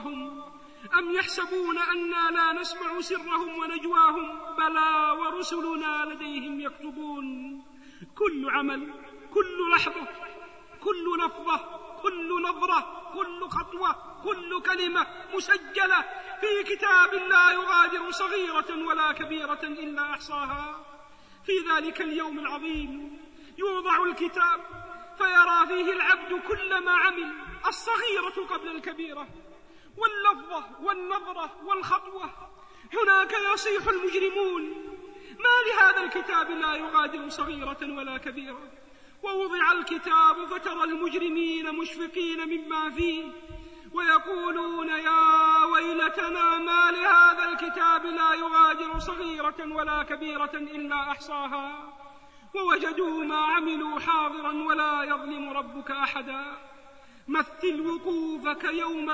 ونجواهم؟ بلى ورسلنا لديهم يكتبون. كل عمل، كل لحظة، كل لفظة، كل نظرة، كل خطوة، كل كلمة مسجلة في كتاب لا يغادر صغيرة ولا كبيرة إلا أحصاها. في ذلك اليوم العظيم يوضع الكتاب فيرى فيه العبد كل ما عمل، الصغيرة قبل الكبيرة، واللفظة والنظرة والخطوة. هناك يصيح المجرمون: ما لهذا الكتاب لا يغادر صغيرة ولا كبيرة؟ ووضع الكتاب فترى المجرمين مشفقين مما فيه ويقولون: يا ويلتنا ما لهذا الكتاب لا يغادر صغيرة ولا كبيرة إلا أحصاها، ووجدوا ما عملوا حاضرا ولا يظلم ربك أحدا. مثل وقوفك يوم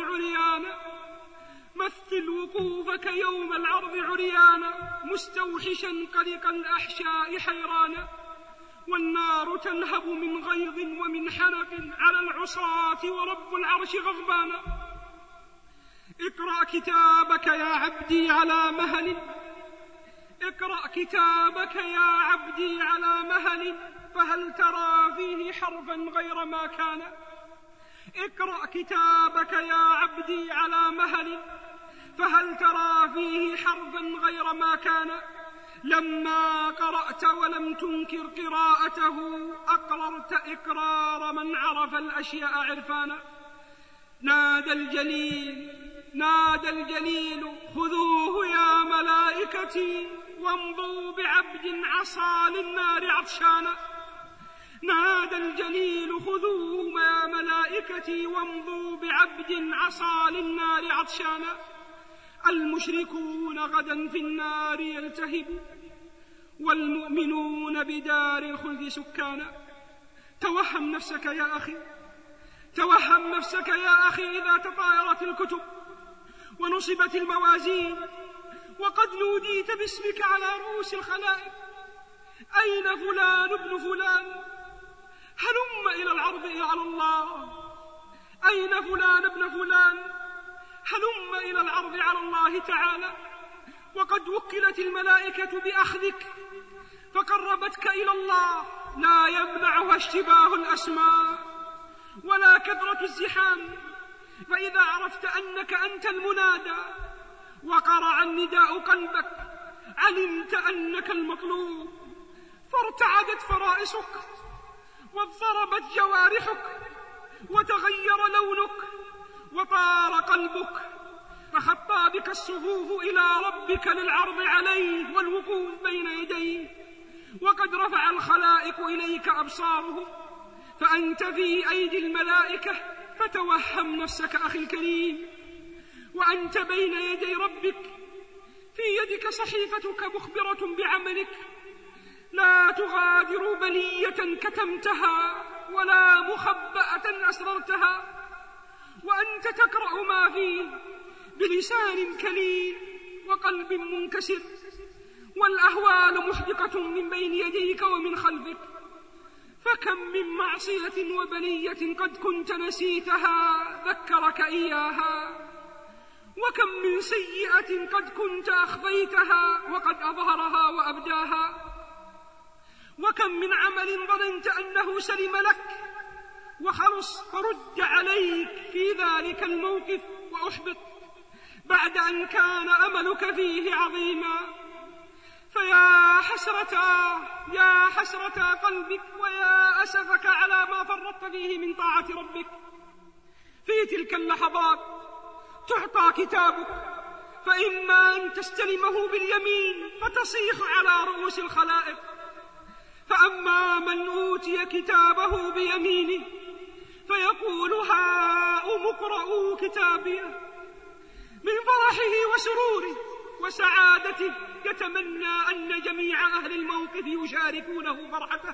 العرض عريانا مستوحشا قلق الأحشاء حيرانا، والنار تلهب من غيظ ومن حنق على العصاة ورب العرش غضبانا. اقرأ كتابك يا عبدي على مهل، فهل ترى فيه حرفا غير ما كان؟ اقرأ كتابك يا عبدي على مهل، فهل ترى فيه حرفا غير ما كان؟ لما قرأت ولم تنكر قراءته أقررت إقرار من عرف الأشياء عرفانا. نادى الجليل خذوه يا ملائكتي وامضوا بعبد عصى للنار عطشانا. نادى الجليل خذوه يا ملائكتي وامضوا بعبد عصى للنار عطشانا. المشركون غدا في النار يلتهب والمؤمنون بدار الخلد سكانا. توهم نفسك يا أخي، توهم نفسك يا أخي إذا تطايرت الكتب ونصبت الموازين وقد نوديت باسمك على رؤوس الخلائق: أين فلان ابن فلان؟ هلم إلى العرض على الله. أين فلان ابن فلان؟ هلم إلى العرض على الله تعالى. وقد وكلت الملائكة بأخذك فقربتك إلى الله، لا يمنعها اشتباه الأسماء ولا كثرة الزحام. فإذا عرفت أنك أنت المنادى وقرع النداء قلبك علمت أنك المطلوب، فارتعدت فرائسك واضطربت جوارحك وتغير لونك وطار قلبك، فخطى بك الصفوف إلى ربك للعرض عليه والوقوف بين يديه، وقد رفع الخلائق إليك أبصارهم فأنت في أيدي الملائكة. فتوهم نفسك أخي الكريم وأنت بين يدي ربك، في يدك صحيفتك مخبرة بعملك، لا تغادر بلية كتمتها ولا مخبأة أسررتها، وأنت تقرأ ما فيه بلسان كليل وقلب منكسر، والأهوال محدقة من بين يديك ومن خلفك. فكم من معصية وبلية قد كنت نسيتها ذكرك إياها، وكم من سيئة قد كنت أخفيتها وقد أظهرها وأبداها، وكم من عمل ظننت أنه سلم لك وخلص فرد عليك في ذلك الموقف وأحبط بعد أن كان أملك فيه عظيما. فيا حسرة قلبك ويا أسفك على ما فرطت فيه من طاعة ربك. في تلك اللحظات تعطى كتابك، فإما أن تستلمه باليمين فتصيح على رؤوس الخلائق، فأما من أوتي كتابه بيمينه فيقول: هاؤم اقرءوا كتابي. من فرحه وسروره وسعادته يتمنى أن جميع أهل الموقف يشاركونه فرحته: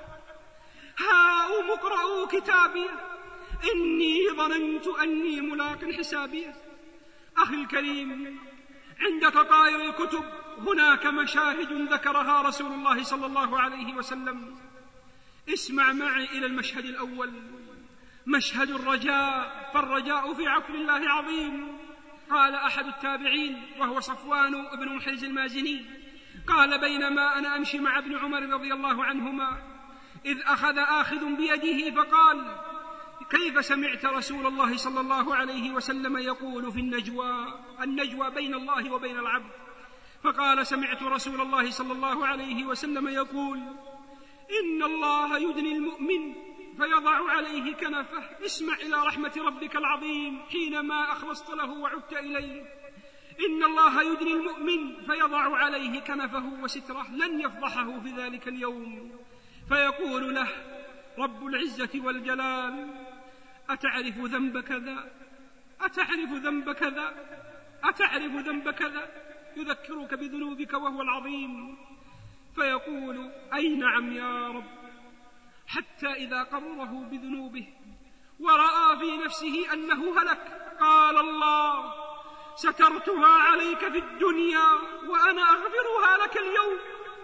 هاؤم اقرءوا كتابي إني ظننت أني ملاق حسابي. أخي الكريم، عند تطاير الكتب هناك مشاهد ذكرها رسول الله صلى الله عليه وسلم. اسمع معي إلى المشهد الأول، مشهد الرجاء، فالرجاء في عفو الله عظيم. قال أحد التابعين وهو صفوان بن محرز المازني قال: بينما أنا أمشي مع ابن عمر رضي الله عنهما إذ أخذ آخذ بيده فقال: كيف سمعت رسول الله صلى الله عليه وسلم يقول في النجوى بين الله وبين العبد؟ فقال: سمعت رسول الله صلى الله عليه وسلم يقول: إن الله يدني المؤمن فيضع عليه كنفه. اسمع إلى رحمة ربك العظيم حينما أخلصت له وعدت إليه. إن الله يدني المؤمن فيضع عليه كنفه وستره، لن يفضحه في ذلك اليوم، فيقول له رب العزة والجلال: أتعرف ذنب كذا؟ أتعرف ذنب كذا؟ أتعرف ذنب كذا؟ يذكرك بذنوبك وهو العظيم، فيقول: أي نعم يا رب. حتى إذا قرره بذنوبه ورأى في نفسه أنه هلك قال الله: سترتها عليك في الدنيا وأنا أغفرها لك اليوم.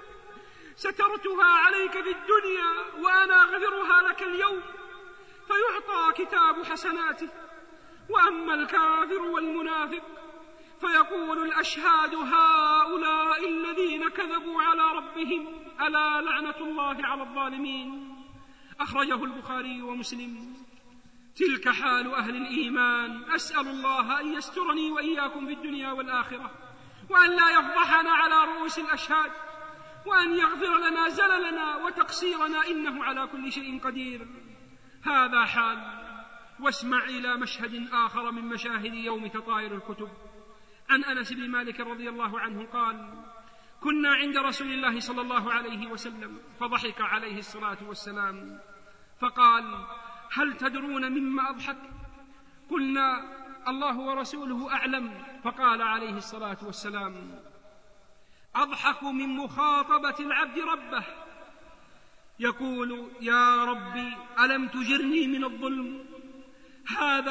سترتها عليك في الدنيا وأنا أغفرها لك اليوم. فيعطى كتاب حسناته. وأما الكافر والمنافق فيقول الأشهاد: هؤلاء الذين كذبوا على ربهم، ألا لعنة الله على الظالمين. أخرجه البخاري ومسلم. تلك حال أهل الإيمان. أسأل الله أن يسترني وإياكم في الدنيا والآخرة، وأن لا يفضحنا على رؤوس الأشهاد، وأن يغفر لنا زللنا وتقصيرنا، إنه على كل شيء قدير. هذا حال. واسمع إلى مشهد آخر من مشاهد يوم تطاير الكتب. عن أنس بن مالك رضي الله عنه قال: كنا عند رسول الله صلى الله عليه وسلم فضحك عليه الصلاة والسلام فقال: هل تدرون مما أضحك؟ قلنا: الله ورسوله أعلم. فقال عليه الصلاة والسلام: أضحك من مخاطبة العبد ربه يقول: يا ربي ألم تجرني من الظلم؟ هذا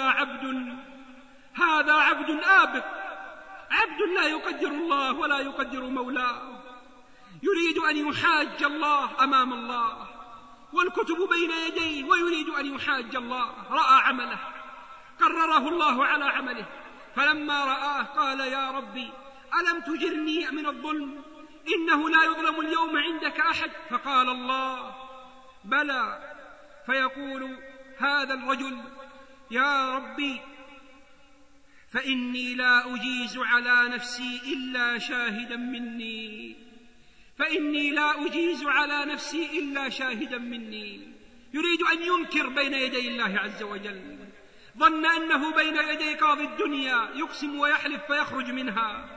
عبد آبق، عبد لا يقدر الله ولا يقدر مولاه، يريد أن يحاج الله أمام الله والكتب بين يديه، ويريد أن يحاج الله. رأى عمله، قرره الله على عمله، فلما رآه قال: يا ربي ألم تجرني من الظلم؟ إنه لا يظلم اليوم عندك أحد. فقال الله: بلى. فيقول هذا الرجل: يا ربي فإني لا أجيز على نفسي إلا شاهدا مني، يريد أن ينكر بين يدي الله عز وجل، ظن أنه بين يدي قاضي الدنيا يقسم ويحلف فيخرج منها.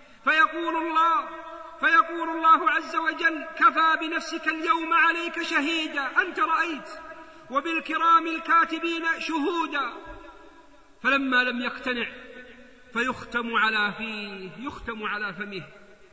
فيقول الله عز وجل: كفى بنفسك اليوم عليك شهيدا، أنت رأيت، وبالكرام الكاتبين شهودا. فلما لم يقتنع فيختم على فيه، يختم على فمه،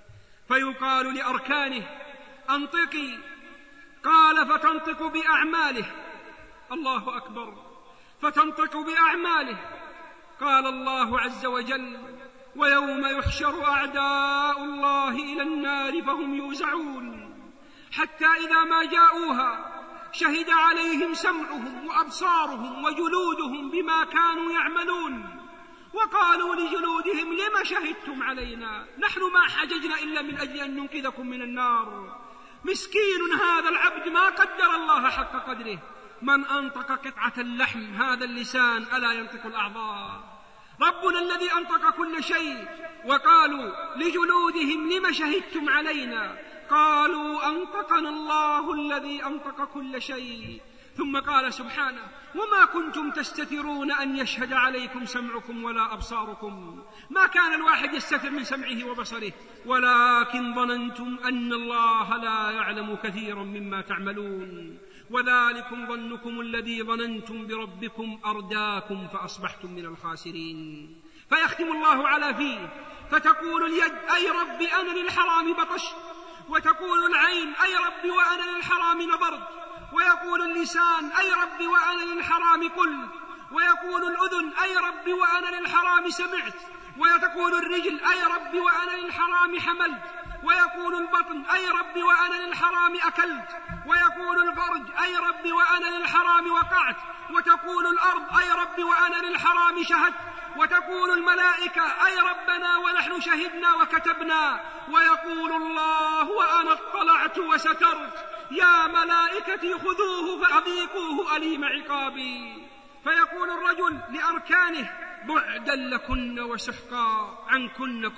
فيقال لأركانه: أنطقي. قال: فتنطق بأعماله. الله أكبر، فتنطق بأعماله. قال الله عز وجل: ويوم يحشر أعداء الله إلى النار فهم يوزعون، حتى إذا ما جاءوها شهد عليهم سمعهم وأبصارهم وجلودهم بما كانوا يعملون، وقالوا لجلودهم: لم شهدتم علينا؟ نحن ما حججنا إلا من أجل أن ننقذكم من النار. مسكين هذا العبد ما قدر الله حق قدره. من أنطق قطعة اللحم هذا اللسان ألا ينطق الأعضاء؟ ربنا الذي أنطق كل شيء. وقالوا لجلودهم: لم شهدتم علينا؟ قالوا: أنطقنا الله الذي أنطق كل شيء. ثم قال سبحانه: وما كنتم تستترون أن يشهد عليكم سمعكم ولا أبصاركم. ما كان الواحد يستتر من سمعه وبصره، ولكن ظننتم أن الله لا يعلم كثيرا مما تعملون، وذلكم ظنكم الذي ظننتم بربكم أرداكم فأصبحتم من الخاسرين. فيختم الله على فيه، فتقول اليد: أي ربي أنا للحرام بطشت، وتقول العين: أي ربي وأنا للحرام نظرت، ويقول اللسان: أي ربي وأنا للحرام قلت، ويقول الأذن: أي ربي وأنا للحرام سمعت، وتقول الرجل: أي ربي وأنا للحرام حملت، ويقول البطن: أي ربي وأنا للحرام أكلت، ويقول الفرج: أي ربي وأنا للحرام وقعت، وتقول الأرض: أي ربي وأنا للحرام شهدت، وتقول الملائكة: أي ربنا ونحن شهدنا وكتبنا، ويقول الله: وأنا اطلعت وسترت، يا ملائكتي خذوه فأذيقوه أليم عقابي. فيقول الرجل لأركانه: بعدا لكن وسحقا، عنكن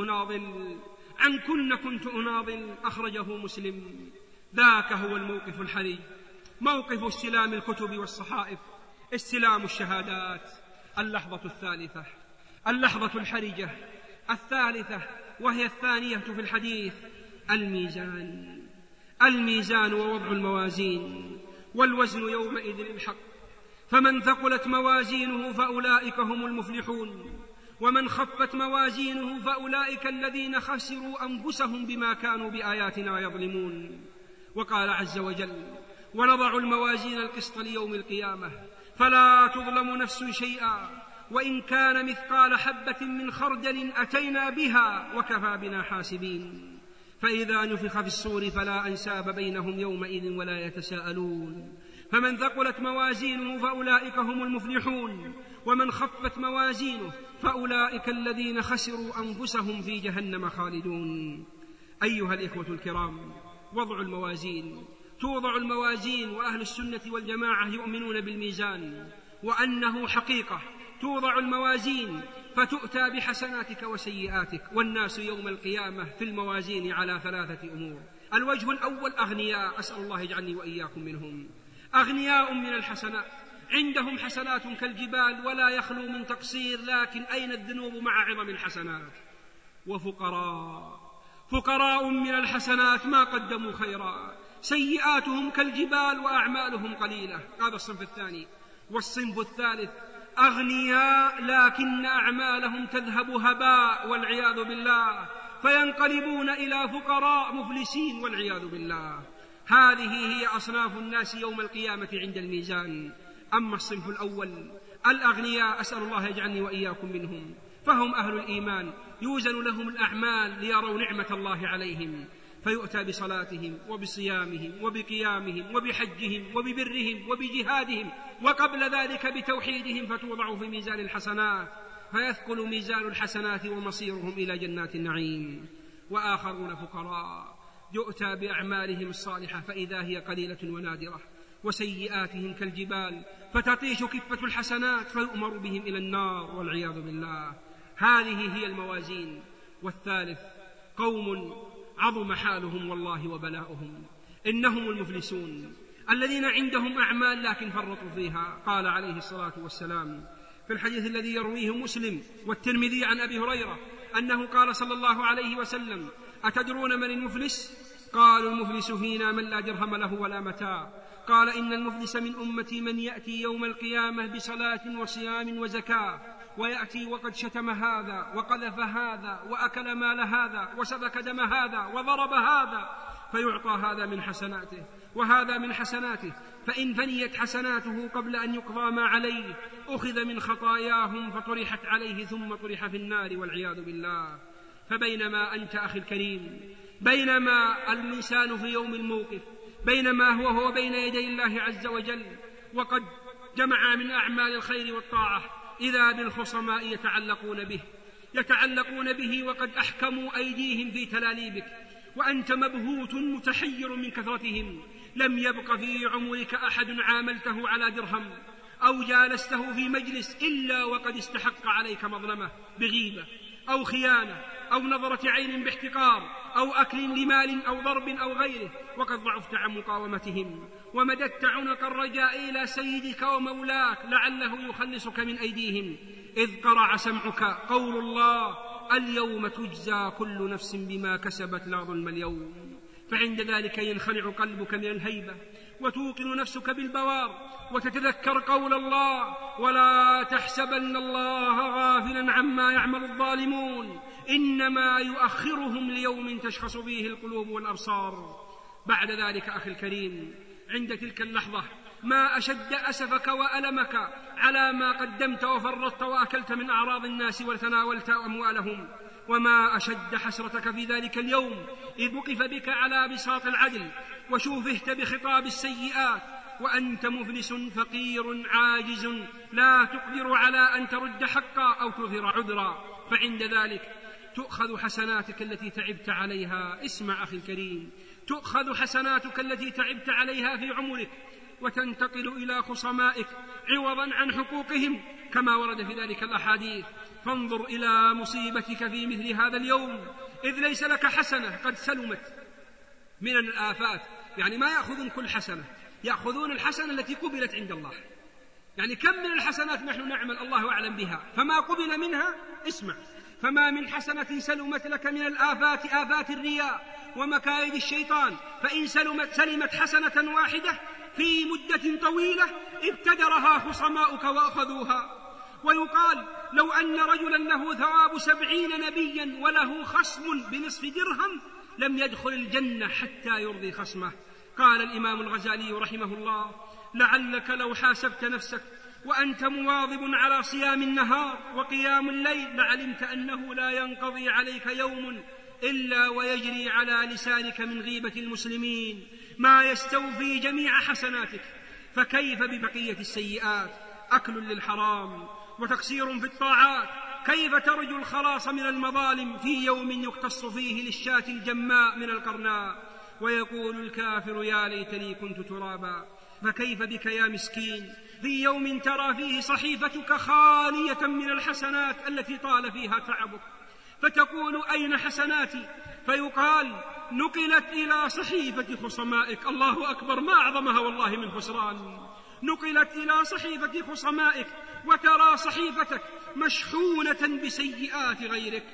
كنت أناضل. أخرجه مسلم. ذاك هو الموقف الحرج، موقف استلام الكتب والصحائف، استلام الشهادات. اللحظة الثالثة، اللحظة الحرجة الثالثة، وهي الثانية في الحديث: الميزان ووضع الموازين، والوزن يومئذ الحق، فمن ثقلت موازينه فأولئك هم المفلحون، ومن خفت موازينه فأولئك الذين خسروا أنفسهم بما كانوا بآياتنا يظلمون. وقال عز وجل: ونضع الموازين القسط ليوم القيامة فلا تظلم نفس شيئا، وإن كان مثقال حبة من خردل أتينا بها وكفى بنا حاسبين. فإذا نفخ في الصور فلا أنساب بينهم يومئذ ولا يتساءلون. فمن ثقلت موازينه فأولئك هم المفلحون، ومن خفت موازينه فأولئك الذين خسروا أنفسهم في جهنم خالدون. أيها الإخوة الكرام، وضع الموازين. توضع الموازين، وأهل السنة والجماعة يؤمنون بالميزان، وأنه حقيقة. توضع الموازين فتؤتى بحسناتك وسيئاتك، والناس يوم القيامة في الموازين على 3 أمور. الوجه الأول: أغنياء، أسأل الله يجعلني وإياكم منهم. أغنياء من الحسنات، عندهم حسنات كالجبال ولا يخلو من تقصير، لكن أين الذنوب مع عظم الحسنات؟ فقراء من الحسنات ما قدموا خيرا، سيئاتهم كالجبال وأعمالهم قليلة. هذا الصنف الثاني. والصنف الثالث: أغنياء لكن أعمالهم تذهب هباء والعياذ بالله، فينقلبون إلى فقراء مفلسين والعياذ بالله. هذه هي أصناف الناس يوم القيامة عند الميزان. أما الصنف الأول الأغنياء، أسأل الله يجعلني وإياكم منهم، فهم أهل الإيمان، يوزن لهم الأعمال ليروا نعمة الله عليهم، فيؤتى بصلاتهم وبصيامهم وبقيامهم وبحجهم وببرهم وبجهادهم، وقبل ذلك بتوحيدهم، فتوضع في ميزان الحسنات، فيثقل ميزان الحسنات ومصيرهم إلى جنات النعيم. وآخرون فقراء يؤتى بأعمالهم الصالحة فإذا هي قليلة ونادرة، وسيئاتهم كالجبال، فتطيش كفة الحسنات فيؤمر بهم إلى النار والعياذ بالله. هذه هي الموازين. والثالث قوم عظم حالهم والله وبلاؤهم، إنهم المفلسون الذين عندهم أعمال لكن فرطوا فيها. قال عليه الصلاة والسلام في الحديث الذي يرويه مسلم والترمذي عن أبي هريرة أنه قال صلى الله عليه وسلم: أتدرون من المفلس؟ قالوا: المفلس فينا من لا درهم له ولا متاع. قال: إن المفلس من أمتي من يأتي يوم القيامة بصلاة وصيام وزكاة، ويأتي وقد شتم هذا وقذف هذا وأكل مال هذا وسفك دم هذا وضرب هذا، فيعطى هذا من حسناته وهذا من حسناته، فإن فنيت حسناته قبل أن يقضى ما عليه أخذ من خطاياهم فطرحت عليه ثم طرح في النار والعياذ بالله. فبينما أنت أخي الكريم، بينما الإنسان في يوم الموقف، بينما هو بين يدي الله عز وجل وقد جمع من أعمال الخير والطاعة، إذا بالخصماء يتعلقون به وقد أحكموا أيديهم في تلاليبك، وأنت مبهوت متحير من كثرتهم. لم يبق في عمرك أحد عاملته على درهم أو جالسته في مجلس إلا وقد استحق عليك مظلمة بغيبة أو خيانة أو نظرة عين باحتقار أو أكل لمال أو ضرب أو غيره، وقد ضعفت عن مقاومتهم ومددت عنق الرجاء إلى سيدك ومولاك لعله يخلصك من أيديهم، إذ قرع سمعك قول الله: اليوم تجزى كل نفس بما كسبت لا ظلم اليوم. فعند ذلك ينخلع قلبك من الهيبة وتوقن نفسك بالبوار وتتذكر قول الله: ولا تحسبن الله غافلا عما يعمل الظالمون إنما يؤخرهم ليوم تشخص فيه القلوب والأبصار. بعد ذلك أخي الكريم، عند تلك اللحظة ما أشد أسفك وألمك على ما قدمت وفرطت وأكلت من أعراض الناس وتناولت أموالهم، وما أشد حسرتك في ذلك اليوم إذ وقف بك على بساط العدل وشوفهت بخطاب السيئات وأنت مفلس فقير عاجز لا تقدر على أن ترد حقا أو تظهر عذرا. فعند ذلك تؤخذ حسناتك التي تعبت عليها، اسمع أخي الكريم، تؤخذ حسناتك التي تعبت عليها في عمرك وتنتقل إلى خصمائك عوضا عن حقوقهم كما ورد في ذلك الأحاديث. فانظر إلى مصيبتك في مثل هذا اليوم إذ ليس لك حسنة قد سلمت من الآفات. يعني ما يأخذون كل حسنة، يأخذون الحسنة التي قبلت عند الله. يعني كم من الحسنات نحن نعمل الله أعلم بها فما قبل منها، اسمع، فما من حسنة سلمت لك من الآفات، آفات الرياء ومكايد الشيطان، فإن سلمت حسنة واحدة في مدة طويلة ابتدرها خصماؤك وأخذوها. ويقال لو أن رجلا له ثواب 70 نبيا وله خصم بنصف درهم لم يدخل الجنة حتى يرضي خصمه. قال الإمام الغزالي رحمه الله: لعلك لو حاسبت نفسك وأنت مواظب على صيام النهار وقيام الليل لعلمت أنه لا ينقضي عليك يوم إلا ويجري على لسانك من غيبة المسلمين ما يستوفي جميع حسناتك. فكيف ببقية السيئات؟ أكل للحرام وتقصير في الطاعات. كيف ترجو الخلاص من المظالم في يوم يقتص فيه للشاة الجماء من القرناء؟ ويقول الكافر: يا ليتني كنت ترابا. فكيف بك يا مسكين في يوم ترى فيه صحيفتك خالية من الحسنات التي طال فيها تعبك، فتقول: أين حسناتي؟ فيقال: نقلت إلى صحيفة خصمائك. الله أكبر، ما أعظمها والله من خسران. نقلت إلى صحيفة خصمائك، وترى صحيفتك مشحونة بسيئات غيرك،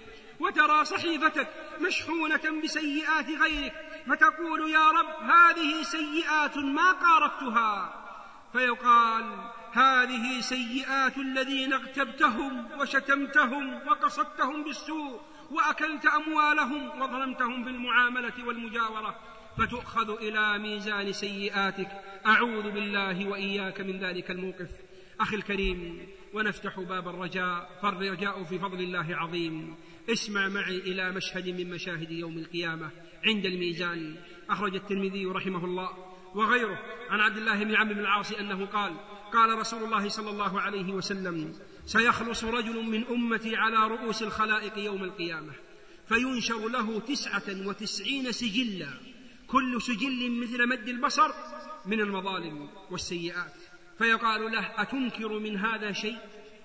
فتقول: يا رب، هذه سيئات ما قارفتها. فيقال: هذه سيئات الذين اغتبتهم وشتمتهم وقصدتهم بالسوء وأكلت أموالهم وظلمتهم بالمعاملة والمجاورة، فتؤخذ إلى ميزان سيئاتك. أعوذ بالله وإياك من ذلك الموقف. أخي الكريم، ونفتح باب الرجاء، فالرجاء في فضل الله عظيم. اسمع معي إلى مشهد من مشاهد يوم القيامة عند الميزان. أخرج الترمذي رحمه الله وغيره عن عبد الله بن عمرو بن العاص أنه قال رسول الله صلى الله عليه وسلم: سيخلص رجل من أمتي على رؤوس الخلائق يوم القيامة، فينشر له 99 سجلا، كل سجل مثل مد البصر من المظالم والسيئات، فيقال له: أتنكر من هذا شيء؟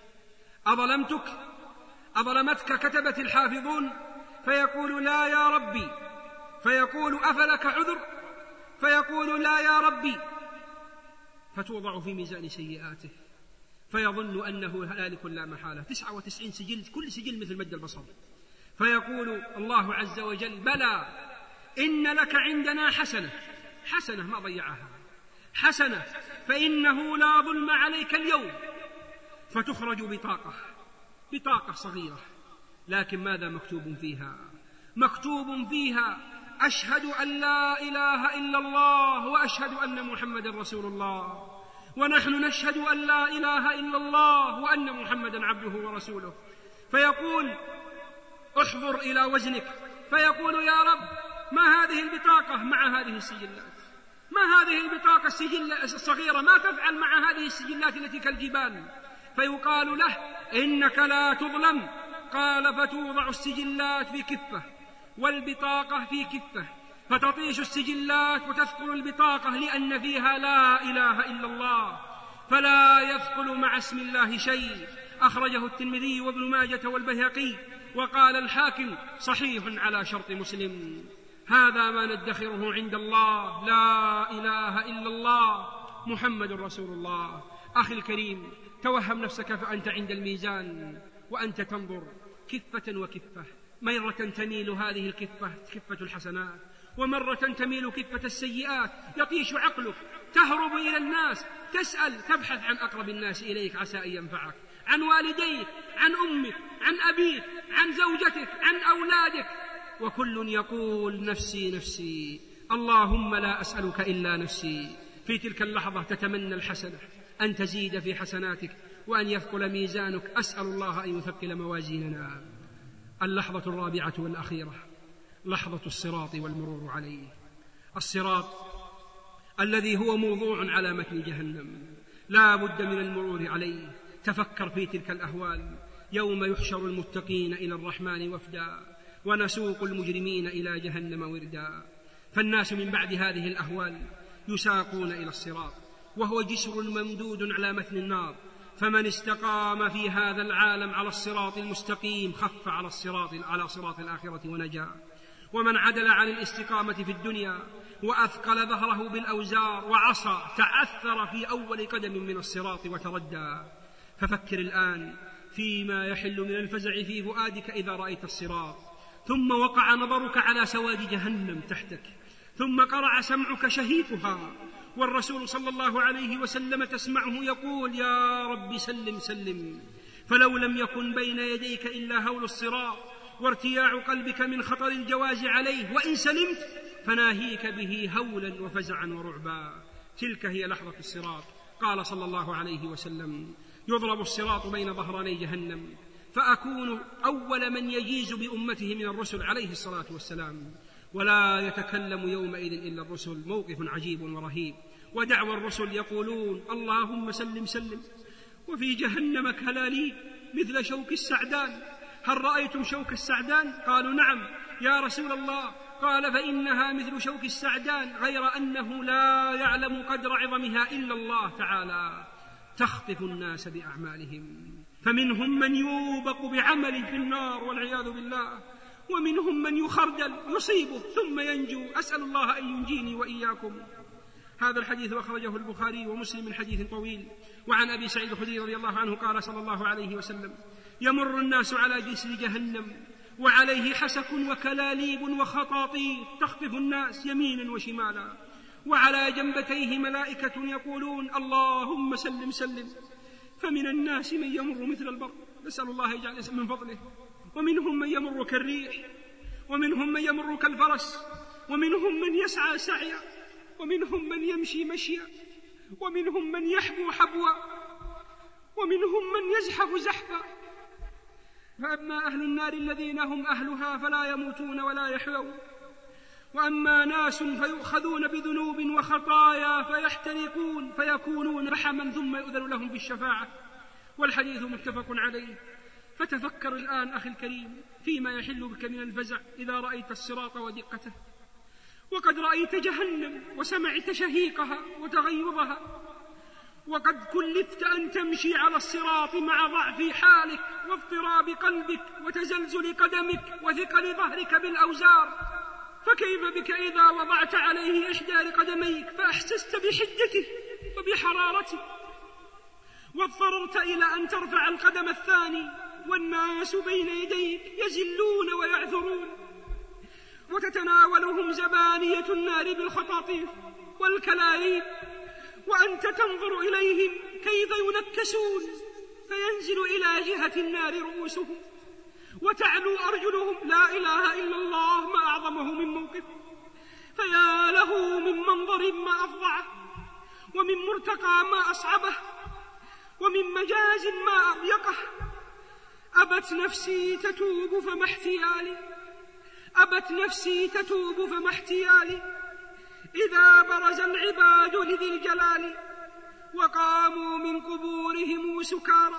أظلمتك كتبت الحافظون؟ فيقول: لا يا ربي. فيقول: أفلك عذر؟ فيقول: لا يا ربي. فتوضع في ميزان سيئاته، فيظن أنه هالك لا محالة، 99 سجل، كل سجل مثل مد البصر. فيقول الله عز وجل: بلى، إن لك عندنا حسنة ما ضيعها، حسنة، فإنه لا ظلم عليك اليوم. فتخرج بطاقة صغيرة، لكن ماذا مكتوب فيها؟ مكتوب فيها: أشهد أن لا إله إلا الله وأشهد أن محمد رسول الله. ونحن نشهد أن لا إله إلا الله وأن محمدا عبده ورسوله. فيقول: احضر إلى وزنك. فيقول: يا رب، ما هذه البطاقة مع هذه السجلات؟ ما هذه البطاقة الصغيرة ما تفعل مع هذه السجلات التي كالجبال؟ فيقال له: إنك لا تظلم. قال: فتوضع السجلات في كفة والبطاقة في كفة، فتطيش السجلات وتثقل البطاقة، لأن فيها لا إله إلا الله، فلا يثقل مع اسم الله شيء. أخرجه الترمذي وابن ماجة والبيهقي، وقال الحاكم: صحيح على شرط مسلم. هذا ما ندخره عند الله، لا إله إلا الله محمد رسول الله. أخي الكريم، توهم نفسك فأنت عند الميزان وأنت تنظر كفة وكفة، مرة تميل هذه الكفة كفة الحسنات، ومرة تميل كفة السيئات. يطيش عقلك، تهرب إلى الناس، تسأل، تبحث عن أقرب الناس إليك عسى أن ينفعك، عن والديك، عن أمك، عن أبيك، عن زوجتك، عن أولادك، وكل يقول: نفسي نفسي، اللهم لا أسألك إلا نفسي. في تلك اللحظة تتمنى الحسنة أن تزيد في حسناتك وأن يثقل ميزانك. أسأل الله أن يثقل موازيننا. اللحظة الرابعة والأخيرة، لحظة الصراط والمرور عليه. الصراط الذي هو موضوع على متن جهنم، لا بد من المرور عليه. تفكر في تلك الأهوال، يوم يحشر المتقين إلى الرحمن وفدا، ونسوق المجرمين إلى جهنم وردا. فالناس من بعد هذه الأهوال يساقون إلى الصراط، وهو جسر ممدود على متن النار. فمن استقام في هذا العالم على الصراط المستقيم خف على صراط الآخرة ونجا. ومن عدل عن الاستقامة في الدنيا وأثقل ظهره بالأوزار وعصى تعثر في أول قدم من الصراط وتردى. ففكر الآن فيما يحل من الفزع في فؤادك إذا رأيت الصراط، ثم وقع نظرك على سواد جهنم تحتك، ثم قرع سمعك شهيقها، والرسول صلى الله عليه وسلم تسمعه يقول: يا رب سلم سلم. فلو لم يكن بين يديك إلا هول الصراط وارتياع قلبك من خطر الجواز عليه، وإن سلمت فناهيك به هولا وفزعا ورعبا. تلك هي لحظة الصراط. قال صلى الله عليه وسلم: يضرب الصراط بين ظهراني جهنم، فأكون أول من يجيز بأمته من الرسل عليه الصلاة والسلام، ولا يتكلم يومئذ إلا الرسل. موقف عجيب ورهيب. ودعوى الرسل يقولون: اللهم سلم سلم. وفي جهنم كلاليب مثل شوك السعدان. هل رأيتم شوك السعدان؟ قالوا: نعم يا رسول الله. قال: فإنها مثل شوك السعدان، غير أنه لا يعلم قدر عظمها إلا الله تعالى. تخطف الناس بأعمالهم، فمنهم من يوبق بعمل في النار والعياذ بالله، ومنهم من يخردل يصيبه ثم ينجو. أسأل الله أن ينجيني وإياكم. هذا الحديث أخرجه البخاري ومسلم من حديث طويل. وعن أبي سعيد الخدري رضي الله عنه قال صلى الله عليه وسلم: يمر الناس على جسر جهنم وعليه حسك وكلاليب وخطاطيف تخطف الناس يمينا وشمالا، وعلى جنبتيه ملائكة يقولون اللهم سلم سلم، فمن الناس من يمر مثل البرق، نسأل الله يجعل من فضله، ومنهم من يمر كالريح، ومنهم من يمر كالفرس، ومنهم من يسعى سعيا، ومنهم من يمشي مشيا، ومنهم من يحبو حبوا، ومنهم من يزحف زحفا. فأما أهل النار الذين هم أهلها فلا يموتون ولا يحيون، وأما ناس فيؤخذون بذنوب وخطايا فيحترقون فيكونون رحما ثم يؤذن لهم بالشفاعة. والحديث متفق عليه. فتفكر الآن أخي الكريم فيما يحل بك من الفزع إذا رأيت الصراط ودقته، وقد رأيت جهنم وسمعت شهيقها وتغيظها، وقد كلفت أن تمشي على الصراط مع ضعف حالك واضطراب قلبك وتزلزل قدمك وثقل ظهرك بالأوزار، فكيف بك إذا وضعت عليه إحدى قدميك فأحسست بحدته وبحرارته، واضطررت إلى أن ترفع القدم الثاني والناس بين يديك يزلون ويعثرون، وتتناولهم زبانية النار بالخطاطيف والكلاليب، وأنت تنظر إليهم كيف ينكسون، فينزل إلى جهة النار رؤوسهم وتعلو أرجلهم. لا إله إلا الله، ما أعظمه من موقف. فيا له من منظر ما أفظعه، ومن مرتقى ما أصعبه، ومن مجاز ما أضيقه. أبت نفسي تتوب فما احتيالي، أبت نفسي تتوب فما احتيالي، إذا برز العباد لذي الجلال وقاموا من قبورهم سكارى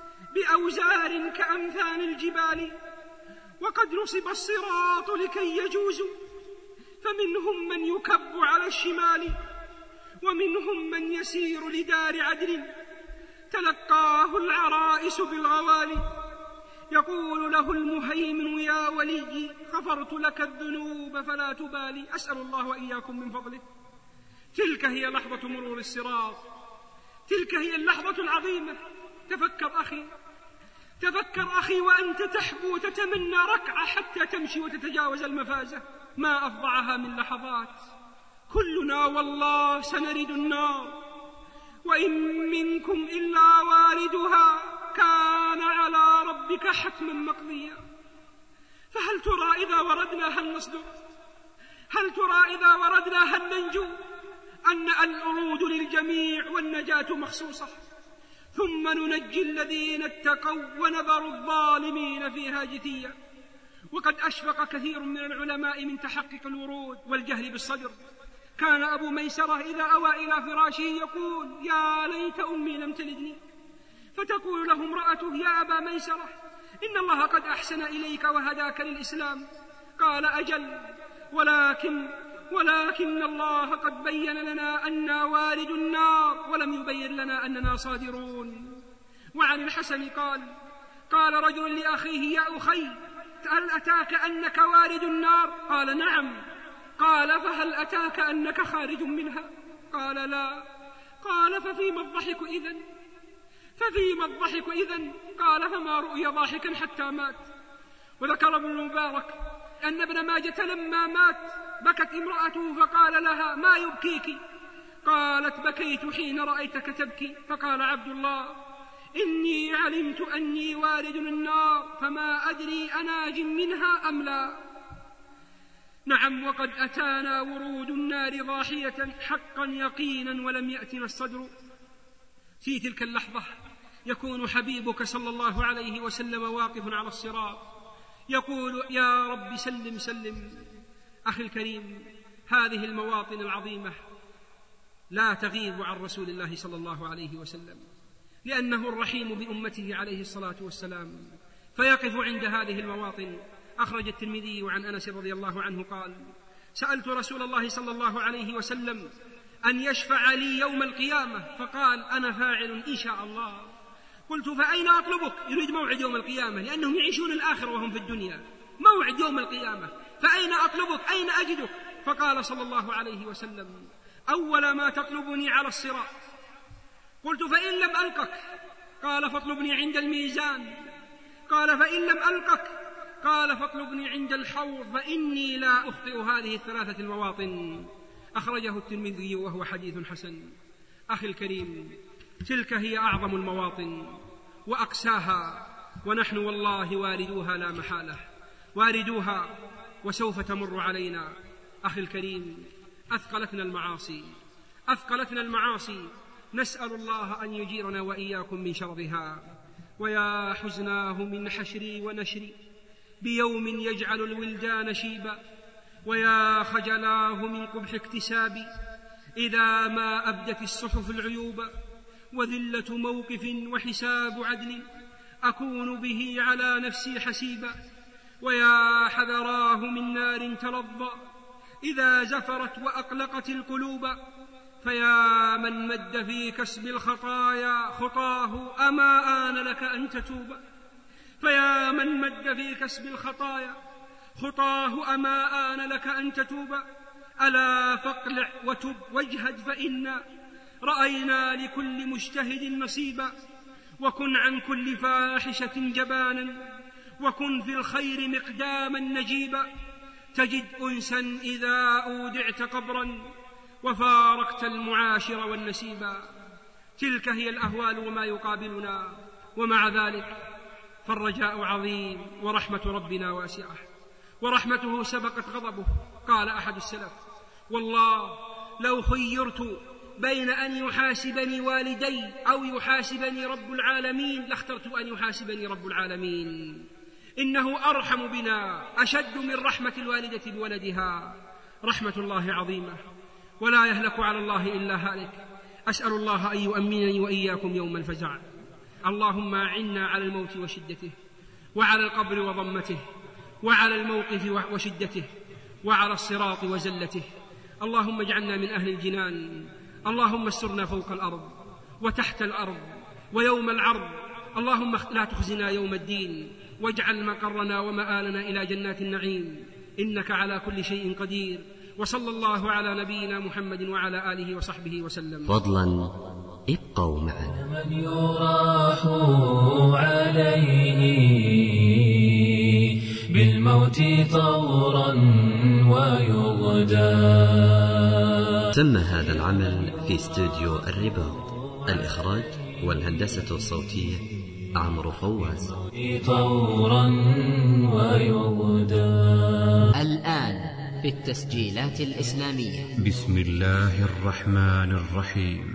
بأوزار كأمثال الجبال، وقد نصب الصراط لكي يجوزوا، فمنهم من يكب على الشمال، ومنهم من يسير لدار عدل تلقاه العرائس بالغوالي، يقول له المهيمن يا ولي غفرت لك الذنوب فلا تبالي. أسأل الله وإياكم من فضله. تلك هي لحظة مرور الصراط، تلك هي اللحظة العظيمة. تفكر أخي، تفكر أخي وأنت تحبو تتمنى ركعة حتى تمشي وتتجاوز المفازة، ما أفظعها من لحظات. كلنا والله سنرد النار، وإن منكم إلا واردها كان على ربك حتما مقضيا. فهل ترى إذا وردنا هل نصدق؟ هل ترى إذا وردنا هل ننجو؟ أن الورود للجميع والنجاة مخصوصة، ثم ننجي الذين اتقوا ونذر الظالمين فيها جثيا. وقد أشفق كثير من العلماء من تحقق الورود والجهل بالصدر. كان أبو ميسرة إذا أوى إلى فراشه يقول يا ليت أمي لم تلدني، فتقول له امرأته يا أبا ميسرة إن الله قد أحسن إليك وهداك للإسلام. قال أجل، ولكن الله قد بين لنا أننا وارد النار ولم يبين لنا أننا صادرون. وعن الحسن قال رجل لأخيه يا أخي هل أتاك أنك وارد النار؟ قال نعم. قال فهل أتاك أنك خارج منها؟ قال لا. قال ففيما الضحك إذن؟ ففيما الضحك إذن؟ قال فما رؤي ضاحكا حتى مات. وذكر ابن المبارك أن ابن ماجة لما مات بكت امرأته فقال لها ما يبكيك؟ قالت بكيت حين رأيتك تبكي. فقال عبد الله إني علمت أني وارد النار فما أدري أناج منها أم لا. نعم، وقد أتانا ورود النار ضاحية حقا يقينا ولم يأتنا الصدر. في تلك اللحظة يكون حبيبك صلى الله عليه وسلم واقف على الصراط يقول يا رب سلم سلم. أخي الكريم، هذه المواطن العظيمة لا تغيب عن رسول الله صلى الله عليه وسلم، لأنه الرحيم بأمته عليه الصلاة والسلام، فيقف عند هذه المواطن. أخرج الترمذي عن أنس رضي الله عنه قال سألت رسول الله صلى الله عليه وسلم أن يشفع لي يوم القيامة، فقال أنا فاعل إن شاء الله. قلت فأين أطلبك؟ يريد موعد يوم القيامة، لأنهم يعيشون الآخرة وهم في الدنيا، موعد يوم القيامة، فأين أطلبك؟ أين أجدك؟ فقال صلى الله عليه وسلم أول ما تطلبني على الصراط. قلت فإن لم ألقك؟ قال فاطلبني عند الميزان. قال فإن لم ألقك؟ قال فاطلبني عند الحوض، فإني لا أخطئ هذه الثلاثة المواطن. أخرجه الترمذي وهو حديث حسن. أخي الكريم، تلك هي أعظم المواطن وأقساها، ونحن والله واردوها لا محالة، واردوها وسوف تمر علينا. أخي الكريم، أثقلتنا المعاصي، نسأل الله أن يجيرنا وإياكم من شرها. ويا حزناه من حشري ونشري بيوم يجعل الولدان شيبا، ويا خجلاه من قبح اكتسابي إذا ما أبدت الصحف العيوب، وذلة موقف وحساب عدل أكون به على نفسي حسيبا. ويا حذراه من نار تلظى إذا زفرت وأقلقت القلوب، فيا من مد في كسب الخطايا خطاه أما آن لك أن تتوب. فيا من مد في كسب الخطايا خطاه أما آن لك أن تتوب. ألا فاقلع وتب واجهد، فإنا رأينا لكل مجتهد نصيبا. وكن عن كل فاحشة جبانا، وكن في الخير مقداما نجيبا. تجد أنسا إذا أودعت قبرا، وفارقت المعاشر والنسيبا. تلك هي الأهوال وما يقابلنا، ومع ذلك فالرجاء عظيم، ورحمة ربنا واسعة، ورحمته سبقت غضبه. قال أحد السلف: والله لو خيرت بين أن يحاسبني والدي أو يحاسبني رب العالمين لاخترت أن يحاسبني رب العالمين. إنه أرحم بنا أشد من رحمة الوالدة بولدها. رحمة الله عظيمة، ولا يهلك على الله إلا هالك. أسأل الله أن يؤمنني وإياكم يوم الفزع. اللهم أعنا على الموت وشدته، وعلى القبر وضمته، وعلى الموقف وشدته، وعلى الصراط وزلته. اللهم اجعلنا من أهل الجنان. اللهم استرنا فوق الأرض وتحت الأرض ويوم العرض. اللهم لا تخزنا يوم الدين، واجعل مقرنا ومآلنا إلى جنات النعيم، إنك على كل شيء قدير. وصلى الله على نبينا محمد وعلى آله وصحبه وسلم. فضلا ابقوا معنا. من يراح عليه بالموت طورا ويغدى. تم هذا العمل في استوديو الرباط. الإخراج والهندسة الصوتية عمرو فواز. طورا ويغدى. الآن في التسجيلات الإسلامية. بسم الله الرحمن الرحيم.